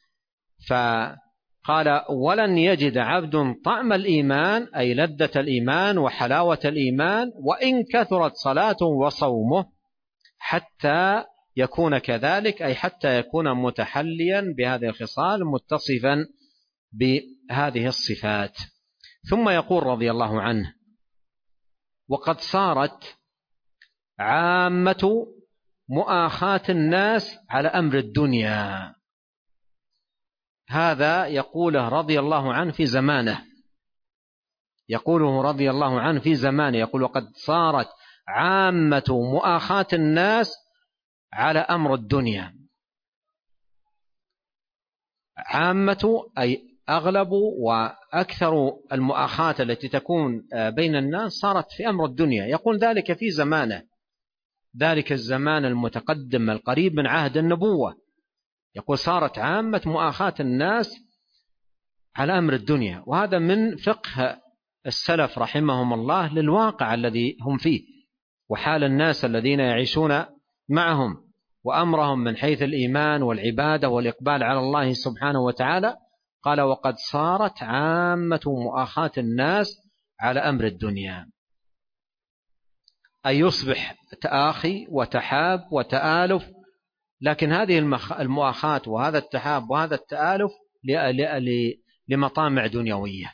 فقال: ولن يجد عبد طعم الإيمان أي لذة الإيمان وحلاوة الإيمان وإن كثرت صلاته وصومه حتى يكون كذلك، أي حتى يكون متحليا بهذه الخصال متصفا بهذه الصفات. ثم يقول رضي الله عنه: وقد صارت عامة مؤاخاة الناس على أمر الدنيا. هذا يقوله رضي الله عنه في زمانه يقوله رضي الله عنه في زمانه يقول: وقد صارت عامة مؤاخاة الناس على أمر الدنيا. عامة أي أغلب وأكثر المؤاخاة التي تكون بين الناس صارت في أمر الدنيا. يقول ذلك في زمانه، ذلك الزمان المتقدم القريب من عهد النبوة. يقول: صارت عامة مؤاخاة الناس على أمر الدنيا. وهذا من فقه السلف رحمهم الله للواقع الذي هم فيه وحال الناس الذين يعيشون معهم وأمرهم من حيث الإيمان والعبادة والإقبال على الله سبحانه وتعالى. قال: وقد صارت عامة مؤاخاة الناس على أمر الدنيا، أي يصبح تآخي وتحاب وتآلف، لكن هذه المؤاخاة وهذا التحاب وهذا التآلف لمطامع دنيوية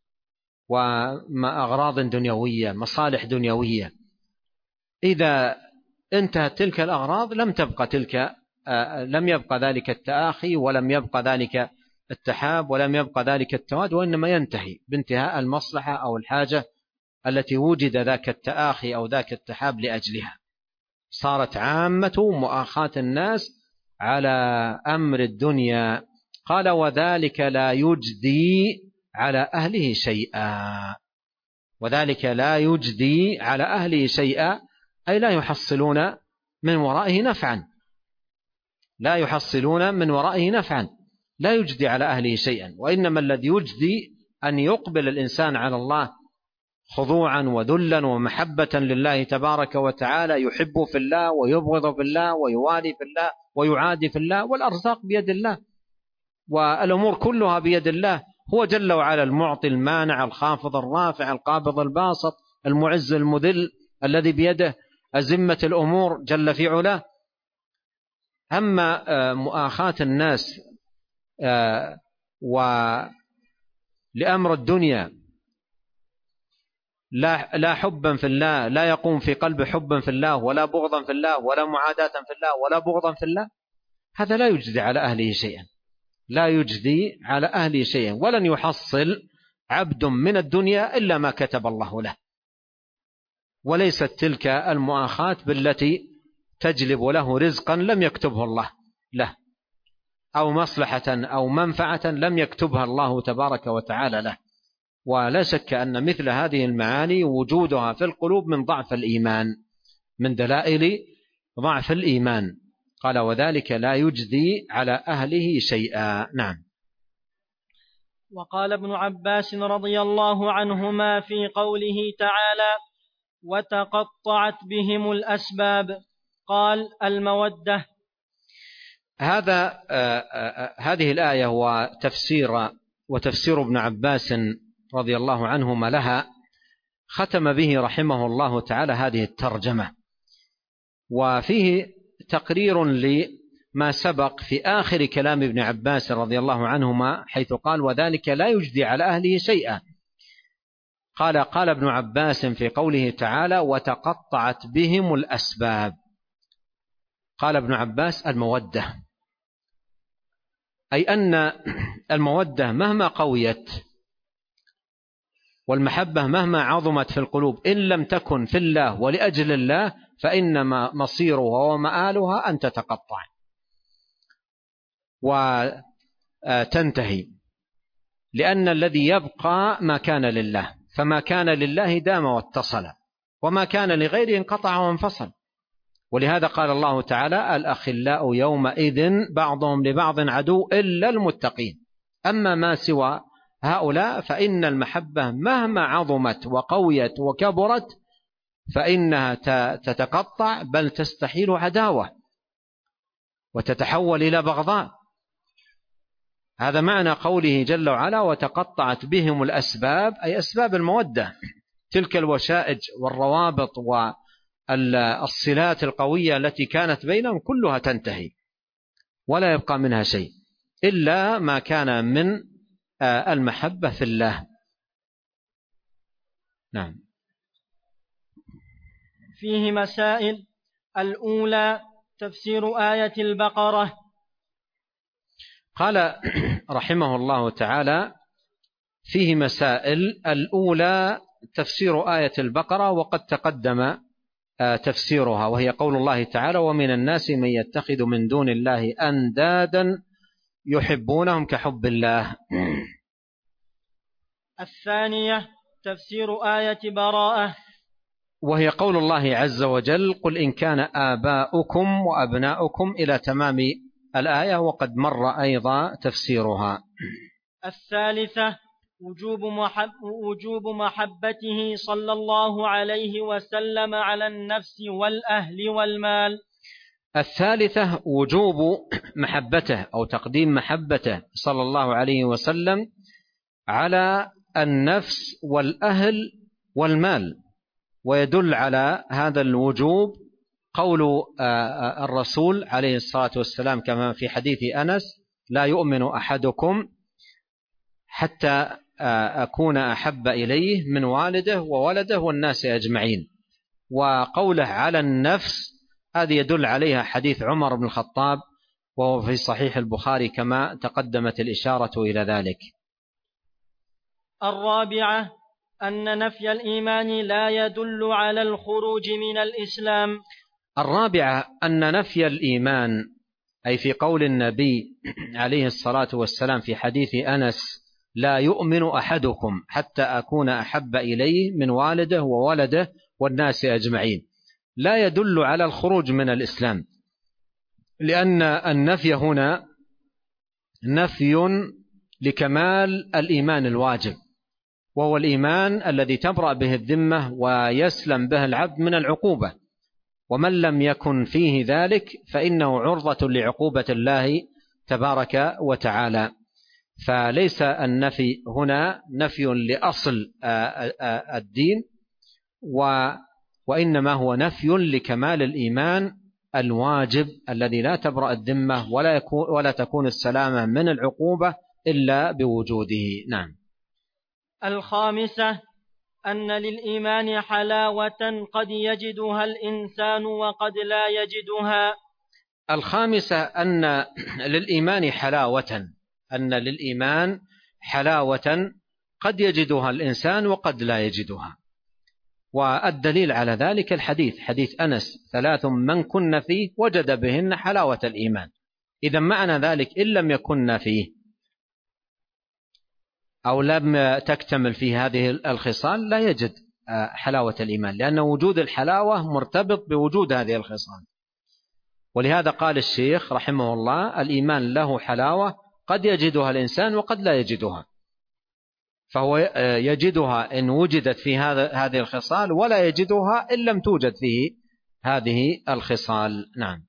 وأغراض دنيوية، مصالح دنيوية. إذا انتهت تلك الأغراض لم تبقى تلك لم يبقى ذلك التآخي ولم يبقى ذلك التحاب ولم يبقى ذلك التواد، وإنما ينتهي بانتهاء المصلحة أو الحاجة التي وجد ذاك التآخي أو ذاك التحاب لأجلها. صارت عامة مؤاخاة الناس على أمر الدنيا. قال: وذلك لا يجدي على أهله شيئا. وذلك لا يجدي على أهله شيئا أي لا يحصلون من ورائه نفعا لا يحصلون من ورائه نفعا لا يجدي على أهله شيئا، وإنما الذي يجدي أن يقبل الإنسان على الله خضوعا وذلا ومحبة لله تبارك وتعالى، يحب في الله ويبغض في الله ويوالي في الله ويعادي في الله، والأرزاق بيد الله والأمور كلها بيد الله. هو جل وعلا المعطي المانع الخافض الرافع القابض الباسط المعز المذل الذي بيده أزمة الأمور جل في علاه. أما مؤاخاة الناس ولأمر الدنيا لا لا حبا في الله، لا يقوم في قلب حبا في الله ولا بغضا في الله ولا معاداة في الله ولا بغضا في الله، هذا لا يجدي على أهله شيئا، لا يجدي على أهله شيئا، ولن يحصل عبد من الدنيا إلا ما كتب الله له. وليست تلك المؤاخاة بالتي تجلب له رزقا لم يكتبه الله له، أو مصلحة أو منفعة لم يكتبها الله تبارك وتعالى له. ولا شك أن مثل هذه المعاني وجودها في القلوب من ضعف الإيمان، من دلائل ضعف الإيمان. قال وذلك لا يجدي على أهله شيئا. نعم. وقال ابن عباس رضي الله عنهما في قوله تعالى وتقطعت بهم الأسباب، قال المودة. هذا آه آه هذه الآية وتفسير وتفسير ابن عباس رضي الله عنهما لها ختم به رحمه الله تعالى هذه الترجمة، وفيه تقرير لما سبق في آخر كلام ابن عباس رضي الله عنهما حيث قال وذلك لا يجدي على أهله شيئا. قال قال ابن عباس في قوله تعالى وتقطعت بهم الأسباب، قال ابن عباس المودة، أي أن المودة مهما قويت والمحبة مهما عظمت في القلوب إن لم تكن في الله ولأجل الله فإنما مصيرها ومآلها أن تتقطع وتنتهي، لأن الذي يبقى ما كان لله، فما كان لله دام واتصل، وما كان لغيره انقطع وانفصل. ولهذا قال الله تعالى الأخلاء يومئذ بعضهم لبعض عدو إلا المتقين. أما ما سوى هؤلاء فإن المحبة مهما عظمت وقويت وكبرت فإنها تتقطع، بل تستحيل عداوة وتتحول إلى بغضاء. هذا معنى قوله جل وعلا وتقطعت بهم الأسباب، أي أسباب المودة، تلك الوشائج والروابط والصلات القوية التي كانت بينهم كلها تنتهي ولا يبقى منها شيء إلا ما كان من المحبة في الله. نعم. فيه مسائل. الأولى تفسير آية البقرة. قال رحمه الله تعالى فيه مسائل. الأولى تفسير آية البقرة، وقد تقدم تفسيرها، وهي قول الله تعالى ومن الناس من يتخذ من دون الله أندادا يحبونهم كحب الله. الثانية تفسير آية براءة، وهي قول الله عز وجل قل إن كان آباؤكم وأبناؤكم إلى تمام الآية، وقد مر أيضا تفسيرها. الثالثة وجوب, محب وجوب محبته صلى الله عليه وسلم على النفس والأهل والمال. الثالثة وجوب محبته أو تقديم محبته صلى الله عليه وسلم على النفس والأهل والمال. ويدل على هذا الوجوب قول الرسول عليه الصلاة والسلام كما في حديث أنس لا يؤمن أحدكم حتى أكون أحب إليه من والده وولده والناس أجمعين. وقوله على النفس هذه يدل عليها حديث عمر بن الخطاب وهو في صحيح البخاري كما تقدمت الإشارة إلى ذلك. الرابعة أن نفي الإيمان لا يدل على الخروج من الإسلام. الرابعة أن نفي الإيمان، أي في قول النبي عليه الصلاة والسلام في حديث أنس لا يؤمن أحدكم حتى أكون أحب إليه من والده وولده والناس أجمعين، لا يدل على الخروج من الإسلام، لأن النفي هنا نفي لكمال الإيمان الواجب، وهو الإيمان الذي تبرأ به الذمة ويسلم به العبد من العقوبة، ومن لم يكن فيه ذلك فإنه عرضة لعقوبة الله تبارك وتعالى. فليس النفي هنا نفي لأصل الدين، وإنما هو نفي لكمال الإيمان الواجب الذي لا تبرأ الذمة ولا يكون ولا تكون السلامة من العقوبة إلا بوجوده. نعم. الخامسة أن للإيمان حلاوة قد يجدها الإنسان وقد لا يجدها. الخامسة أن للإيمان حلاوة أن للإيمان حلاوة قد يجدها الإنسان وقد لا يجدها. والدليل على ذلك الحديث حديث أنس: ثلاث من كن فيه وجد بهن حلاوة الإيمان. إذا معنى ذلك إن لم يكن فيه أو لم تكتمل فيه هذه الخصال لا يجد حلاوة الإيمان، لأن وجود الحلاوة مرتبط بوجود هذه الخصال. ولهذا قال الشيخ رحمه الله: الإيمان له حلاوة قد يجدها الإنسان وقد لا يجدها، فهو يجدها إن وجدت في هذه الخصال ولا يجدها إن لم توجد فيه هذه الخصال. نعم.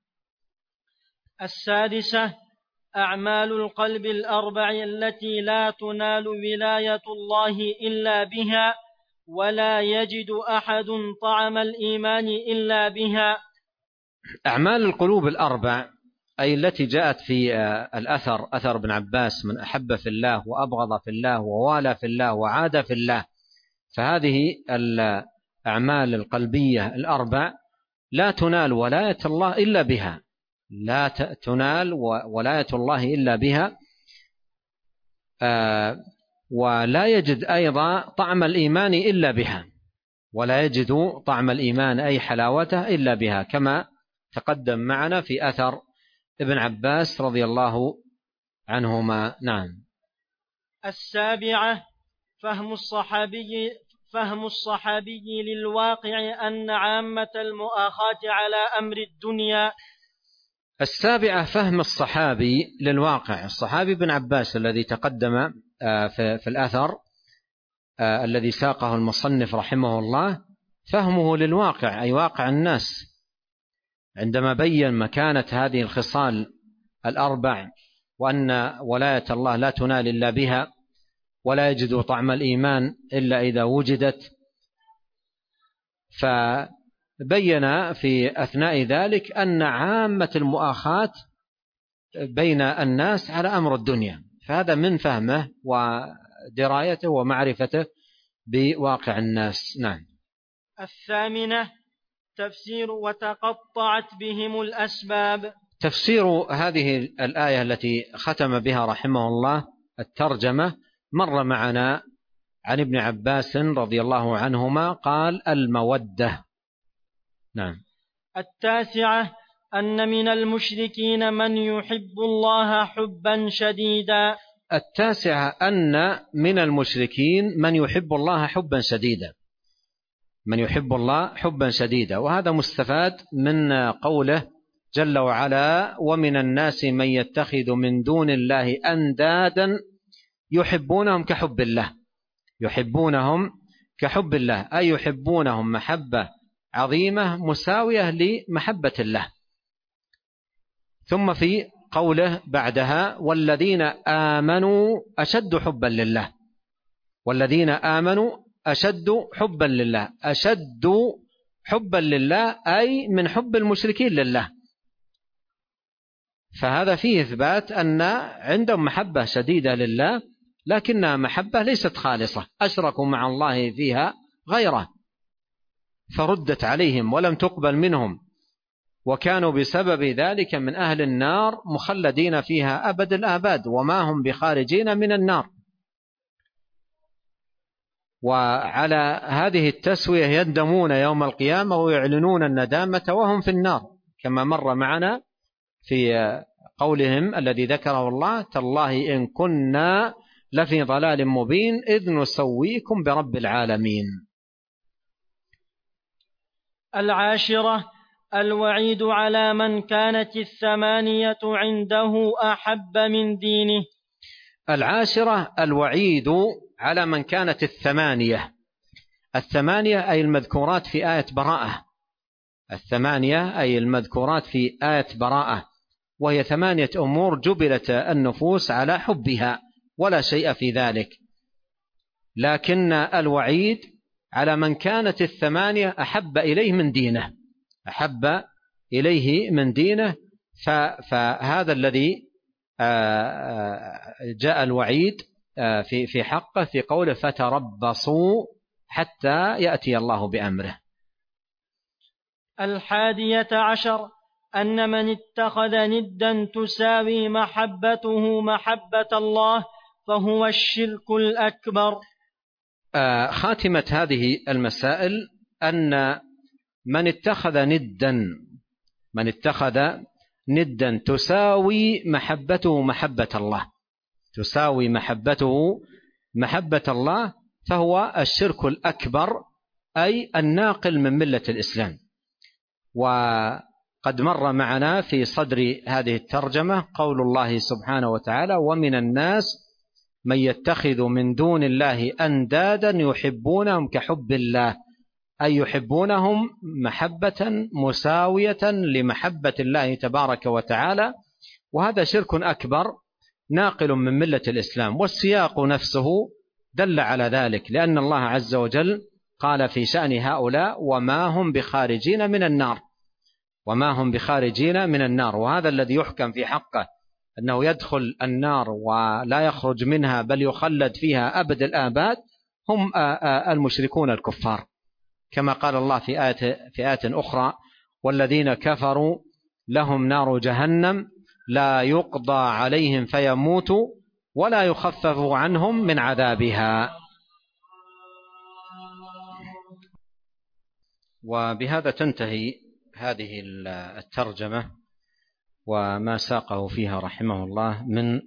السادسة أعمال القلب الأربع التي لا تنال ولاية الله إلا بها، ولا يجد أحد طعم الإيمان إلا بها. أعمال القلوب الأربع أي التي جاءت في الأثر أثر ابن عباس: من أحب في الله وأبغض في الله ووالى في الله وعاد في الله. فهذه الأعمال القلبية الأربع لا تنال ولاية الله إلا بها، لا تنال ولاية الله إلا بها، ولا يجد أيضا طعم الإيمان إلا بها، ولا يجد طعم الإيمان أي حلاوته إلا بها، كما تقدم معنا في أثر ابن عباس رضي الله عنهما. نعم. السابعة فهم الصحابي فهم الصحابي للواقع أن عامة المؤاخاة على أمر الدنيا. السابعة فهم الصحابي للواقع. الصحابي ابن عباس الذي تقدم في الأثر الذي ساقه المصنف رحمه الله، فهمه للواقع أي واقع الناس، عندما بين مكانة هذه الخصال الأربع وأن ولاية الله لا تنال إلا بها، ولا يجد طعم الإيمان إلا إذا وجدت، فبين في أثناء ذلك أن عامة المؤاخاة بين الناس على أمر الدنيا. فهذا من فهمه ودرايته ومعرفته بواقع الناس. نعم. الثامنة تفسير وتقطعت بهم الأسباب. تفسير هذه الآية التي ختم بها رحمه الله الترجمة مر معنا عن ابن عباس رضي الله عنهما قال: المودة. نعم. التاسعة أن من المشركين من يحب الله حبا شديدا. التاسعة أن من المشركين من يحب الله حبا شديدا، من يحب الله حبا شديدا. وهذا مستفاد من قوله جل وعلا: ومن الناس من يتخذ من دون الله أندادا يحبونهم كحب الله. يحبونهم كحب الله أي يحبونهم محبة عظيمة مساوية لمحبة الله. ثم في قوله بعدها: والذين آمنوا أشد حبا لله. والذين آمنوا أشد حبا لله، أشد حبا لله أي من حب المشركين لله. فهذا فيه إثبات أن عندهم محبة شديدة لله، لكنها محبة ليست خالصة، أشركوا مع الله فيها غيره فردت عليهم ولم تقبل منهم، وكانوا بسبب ذلك من أهل النار مخلدين فيها أبد الآباد وما هم بخارجين من النار. وعلى هذه التسوية يندمون يوم القيامة ويعلنون الندامة وهم في النار، كما مر معنا في قولهم الذي ذكره الله: تالله إن كنا لفي ضلال مبين إذ نسويكم برب العالمين. العاشرة الوعيد على من كانت الثمانية عنده أحب من دينه. العاشرة الوعيد على من كانت الثمانية. الثمانية أي المذكورات في آية براءة. الثمانية أي المذكورات في آية براءة، وهي ثمانية أمور جبلت النفوس على حبها ولا شيء في ذلك، لكن الوعيد على من كانت الثمانية أحب إليه من دينه، أحب إليه من دينه. فهذا الذي جاء الوعيد في في حقه في قوله فتربصوا حتى يأتي الله بأمره. الحادية عشر أن من اتخذ ندا تساوي محبته محبة الله فهو الشرك الأكبر. خاتمة هذه المسائل أن من اتخذ ندا من اتخذ ندا تساوي محبته محبة الله تساوي محبته محبة الله فهو الشرك الأكبر، أي الناقل من ملة الإسلام. وقد مر معنا في صدر هذه الترجمة قول الله سبحانه وتعالى ومن الناس من يتخذ من دون الله أندادا يحبونهم كحب الله، أي يحبونهم محبة مساوية لمحبة الله تبارك وتعالى، وهذا شرك أكبر ناقل من ملة الإسلام. والسياق نفسه دل على ذلك، لأن الله عز وجل قال في شأن هؤلاء وما هم بخارجين من النار وما هم بخارجين من النار وهذا الذي يحكم في حقه أنه يدخل النار ولا يخرج منها بل يخلد فيها أبد الآباد هم المشركون الكفار، كما قال الله في آية في آية أخرى والذين كفروا لهم نار جهنم لا يقضى عليهم فيموتوا ولا يخفف عنهم من عذابها. وبهذا تنتهي هذه الترجمة وما ساقه فيها رحمه الله من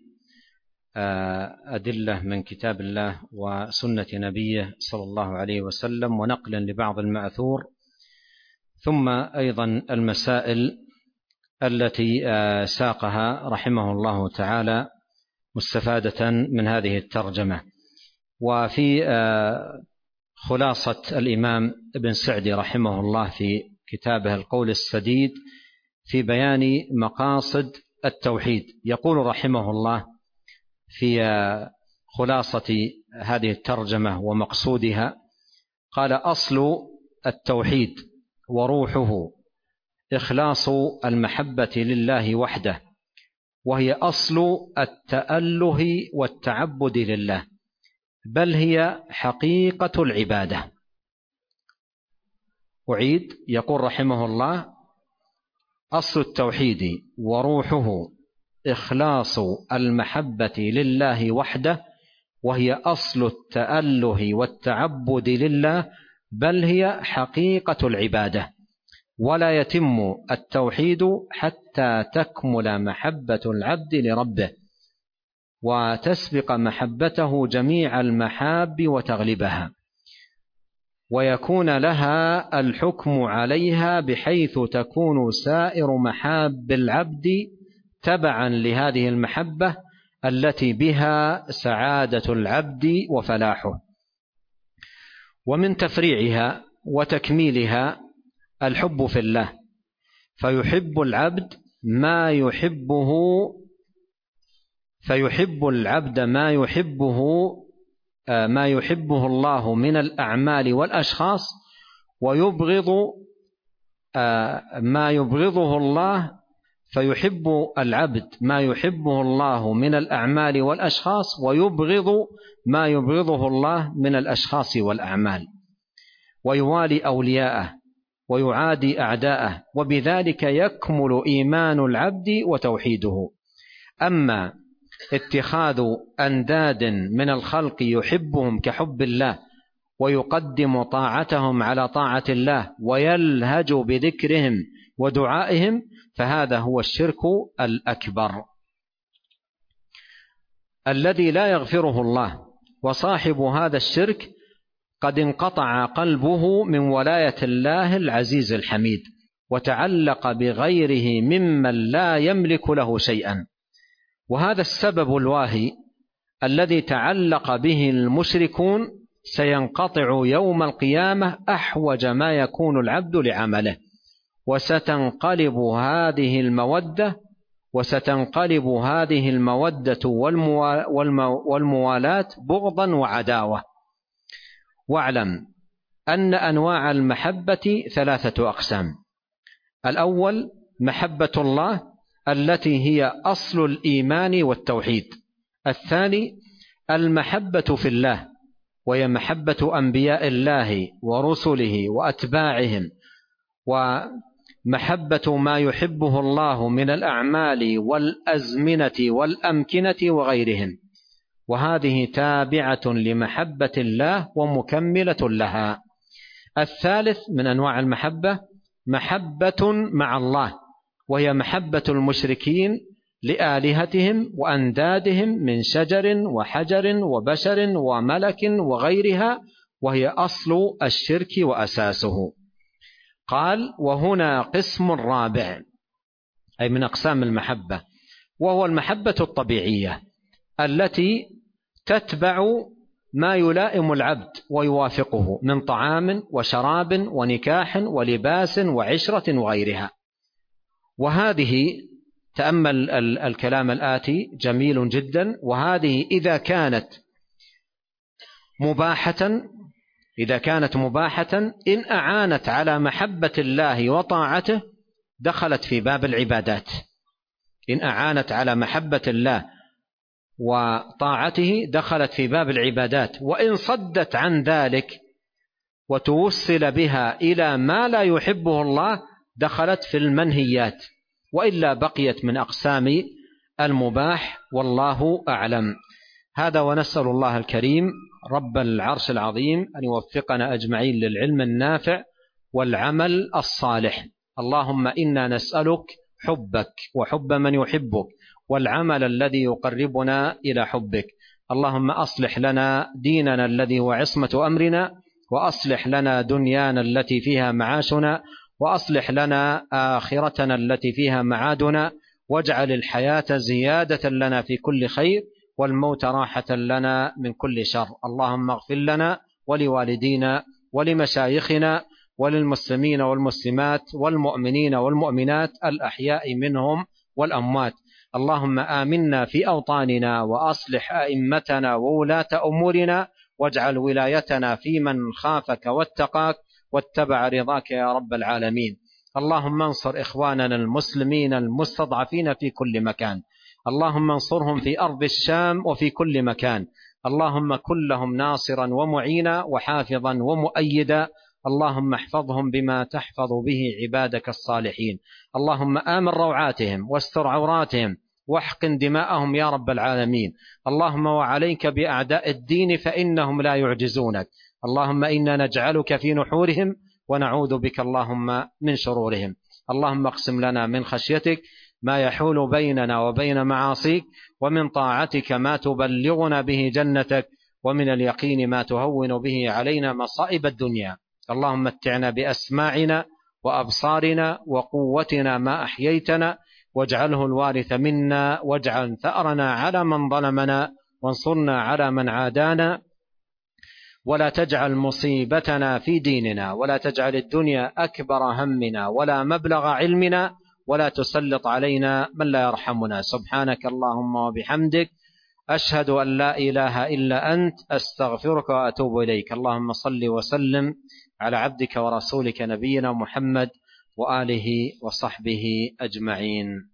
أدلة من كتاب الله وسنة نبيه صلى الله عليه وسلم، ونقلا لبعض المأثور، ثم أيضا المسائل التي ساقها رحمه الله تعالى مستفادة من هذه الترجمة. وفي خلاصة الإمام ابن سعدي رحمه الله في كتابه القول السديد في بيان مقاصد التوحيد يقول رحمه الله في خلاصة هذه الترجمة ومقصودها قال أصل التوحيد وروحه إخلاص المحبة لله وحده، وهي أصل التأله والتعبد لله، بل هي حقيقة العبادة. أعيد، يقول رحمه الله أصل التوحيد وروحه إخلاص المحبة لله وحده، وهي أصل التأله والتعبد لله، بل هي حقيقة العبادة. ولا يتم التوحيد حتى تكمل محبة العبد لربه وتسبق محبته جميع المحاب وتغلبها، ويكون لها الحكم عليها بحيث تكون سائر محاب العبد تبعا لهذه المحبة التي بها سعادة العبد وفلاحه. ومن تفريعها وتكميلها الحب في الله، فيحب العبد ما يحبه فيحب العبد ما يحبه ما يحبه الله من الأعمال والأشخاص، ويبغض ما يبغضه الله فيحب العبد ما يحبه الله من الأعمال والأشخاص، ويبغض ما يبغضه الله من الأشخاص والأعمال، ويوالي أولياءه ويعادي أعداءه، وبذلك يكمل إيمان العبد وتوحيده. أما اتخاذ أنداد من الخلق يحبهم كحب الله ويقدم طاعتهم على طاعة الله ويلهج بذكرهم ودعائهم، فهذا هو الشرك الأكبر الذي لا يغفره الله. وصاحب هذا الشرك قد انقطع قلبه من ولاية الله العزيز الحميد، وتعلق بغيره ممن لا يملك له شيئا. وهذا السبب الواهي الذي تعلق به المشركون سينقطع يوم القيامة أحوج ما يكون العبد لعمله، وستنقلب هذه المودة وستنقلب هذه المودة والموالاة بغضا وعداوة. واعلم أن أنواع المحبة ثلاثة أقسام: الأول محبة الله التي هي أصل الإيمان والتوحيد. الثاني المحبة في الله، وهي محبة أنبياء الله ورسله وأتباعهم، ومحبة ما يحبه الله من الأعمال والأزمنة والأمكنة وغيرهم، وهذه تابعة لمحبة الله ومكملة لها. الثالث من أنواع المحبة محبة مع الله، وهي محبة المشركين لآلهتهم وأندادهم من شجر وحجر وبشر وملك وغيرها، وهي أصل الشرك وأساسه. قال: وهنا قسم رابع، أي من أقسام المحبة، وهو المحبة الطبيعية التي تتبع ما يلائم العبد ويوافقه من طعام وشراب ونكاح ولباس وعشرة وغيرها. وهذه، تأمل الكلام الآتي جميل جدا، وهذه إذا كانت مباحة إذا كانت مباحة إن أعانت على محبة الله وطاعته دخلت في باب العبادات. إن أعانت على محبة الله وطاعته دخلت في باب العبادات، وإن صدت عن ذلك وتوصل بها إلى ما لا يحبه الله دخلت في المنهيات، وإلا بقيت من أقسام المباح، والله أعلم. هذا، ونسأل الله الكريم رب العرش العظيم أن يوفقنا أجمعين للعلم النافع والعمل الصالح. اللهم إنا نسألك حبك وحب من يحبك والعمل الذي يقربنا إلى حبك. اللهم أصلح لنا ديننا الذي هو عصمة أمرنا، وأصلح لنا دنيانا التي فيها معاشنا، وأصلح لنا آخرتنا التي فيها معادنا، واجعل الحياة زيادة لنا في كل خير والموت راحة لنا من كل شر. اللهم اغفر لنا ولوالدينا ولمشايخنا وللمسلمين والمسلمات والمؤمنين والمؤمنات الأحياء منهم والأموات. اللهم آمنا في أوطاننا، وأصلح أئمتنا وولاة أمورنا، واجعل ولايتنا في من خافك واتقاك واتبع رضاك يا رب العالمين. اللهم انصر إخواننا المسلمين المستضعفين في كل مكان، اللهم انصرهم في أرض الشام وفي كل مكان. اللهم كن لهم ناصرا ومعينا وحافظا ومؤيدا. اللهم احفظهم بما تحفظ به عبادك الصالحين. اللهم آمن روعاتهم واستر عوراتهم واحقن دماءهم يا رب العالمين. اللهم وعليك بأعداء الدين فإنهم لا يعجزونك. اللهم إنا نجعلك في نحورهم ونعوذ بك اللهم من شرورهم. اللهم اقسم لنا من خشيتك ما يحول بيننا وبين معاصيك، ومن طاعتك ما تبلغنا به جنتك، ومن اليقين ما تهون به علينا مصائب الدنيا. اللهم متعنا بأسماعنا وأبصارنا وقوتنا ما أحييتنا، واجعله الوارث منا، واجعل ثأرنا على من ظلمنا، وانصرنا على من عادانا، ولا تجعل مصيبتنا في ديننا، ولا تجعل الدنيا أكبر همنا ولا مبلغ علمنا، ولا تسلط علينا من لا يرحمنا. سبحانك اللهم وبحمدك، أشهد أن لا إله إلا أنت، أستغفرك وأتوب إليك. اللهم صل وسلم على عبدك ورسولك نبينا محمد وآله وصحبه أجمعين.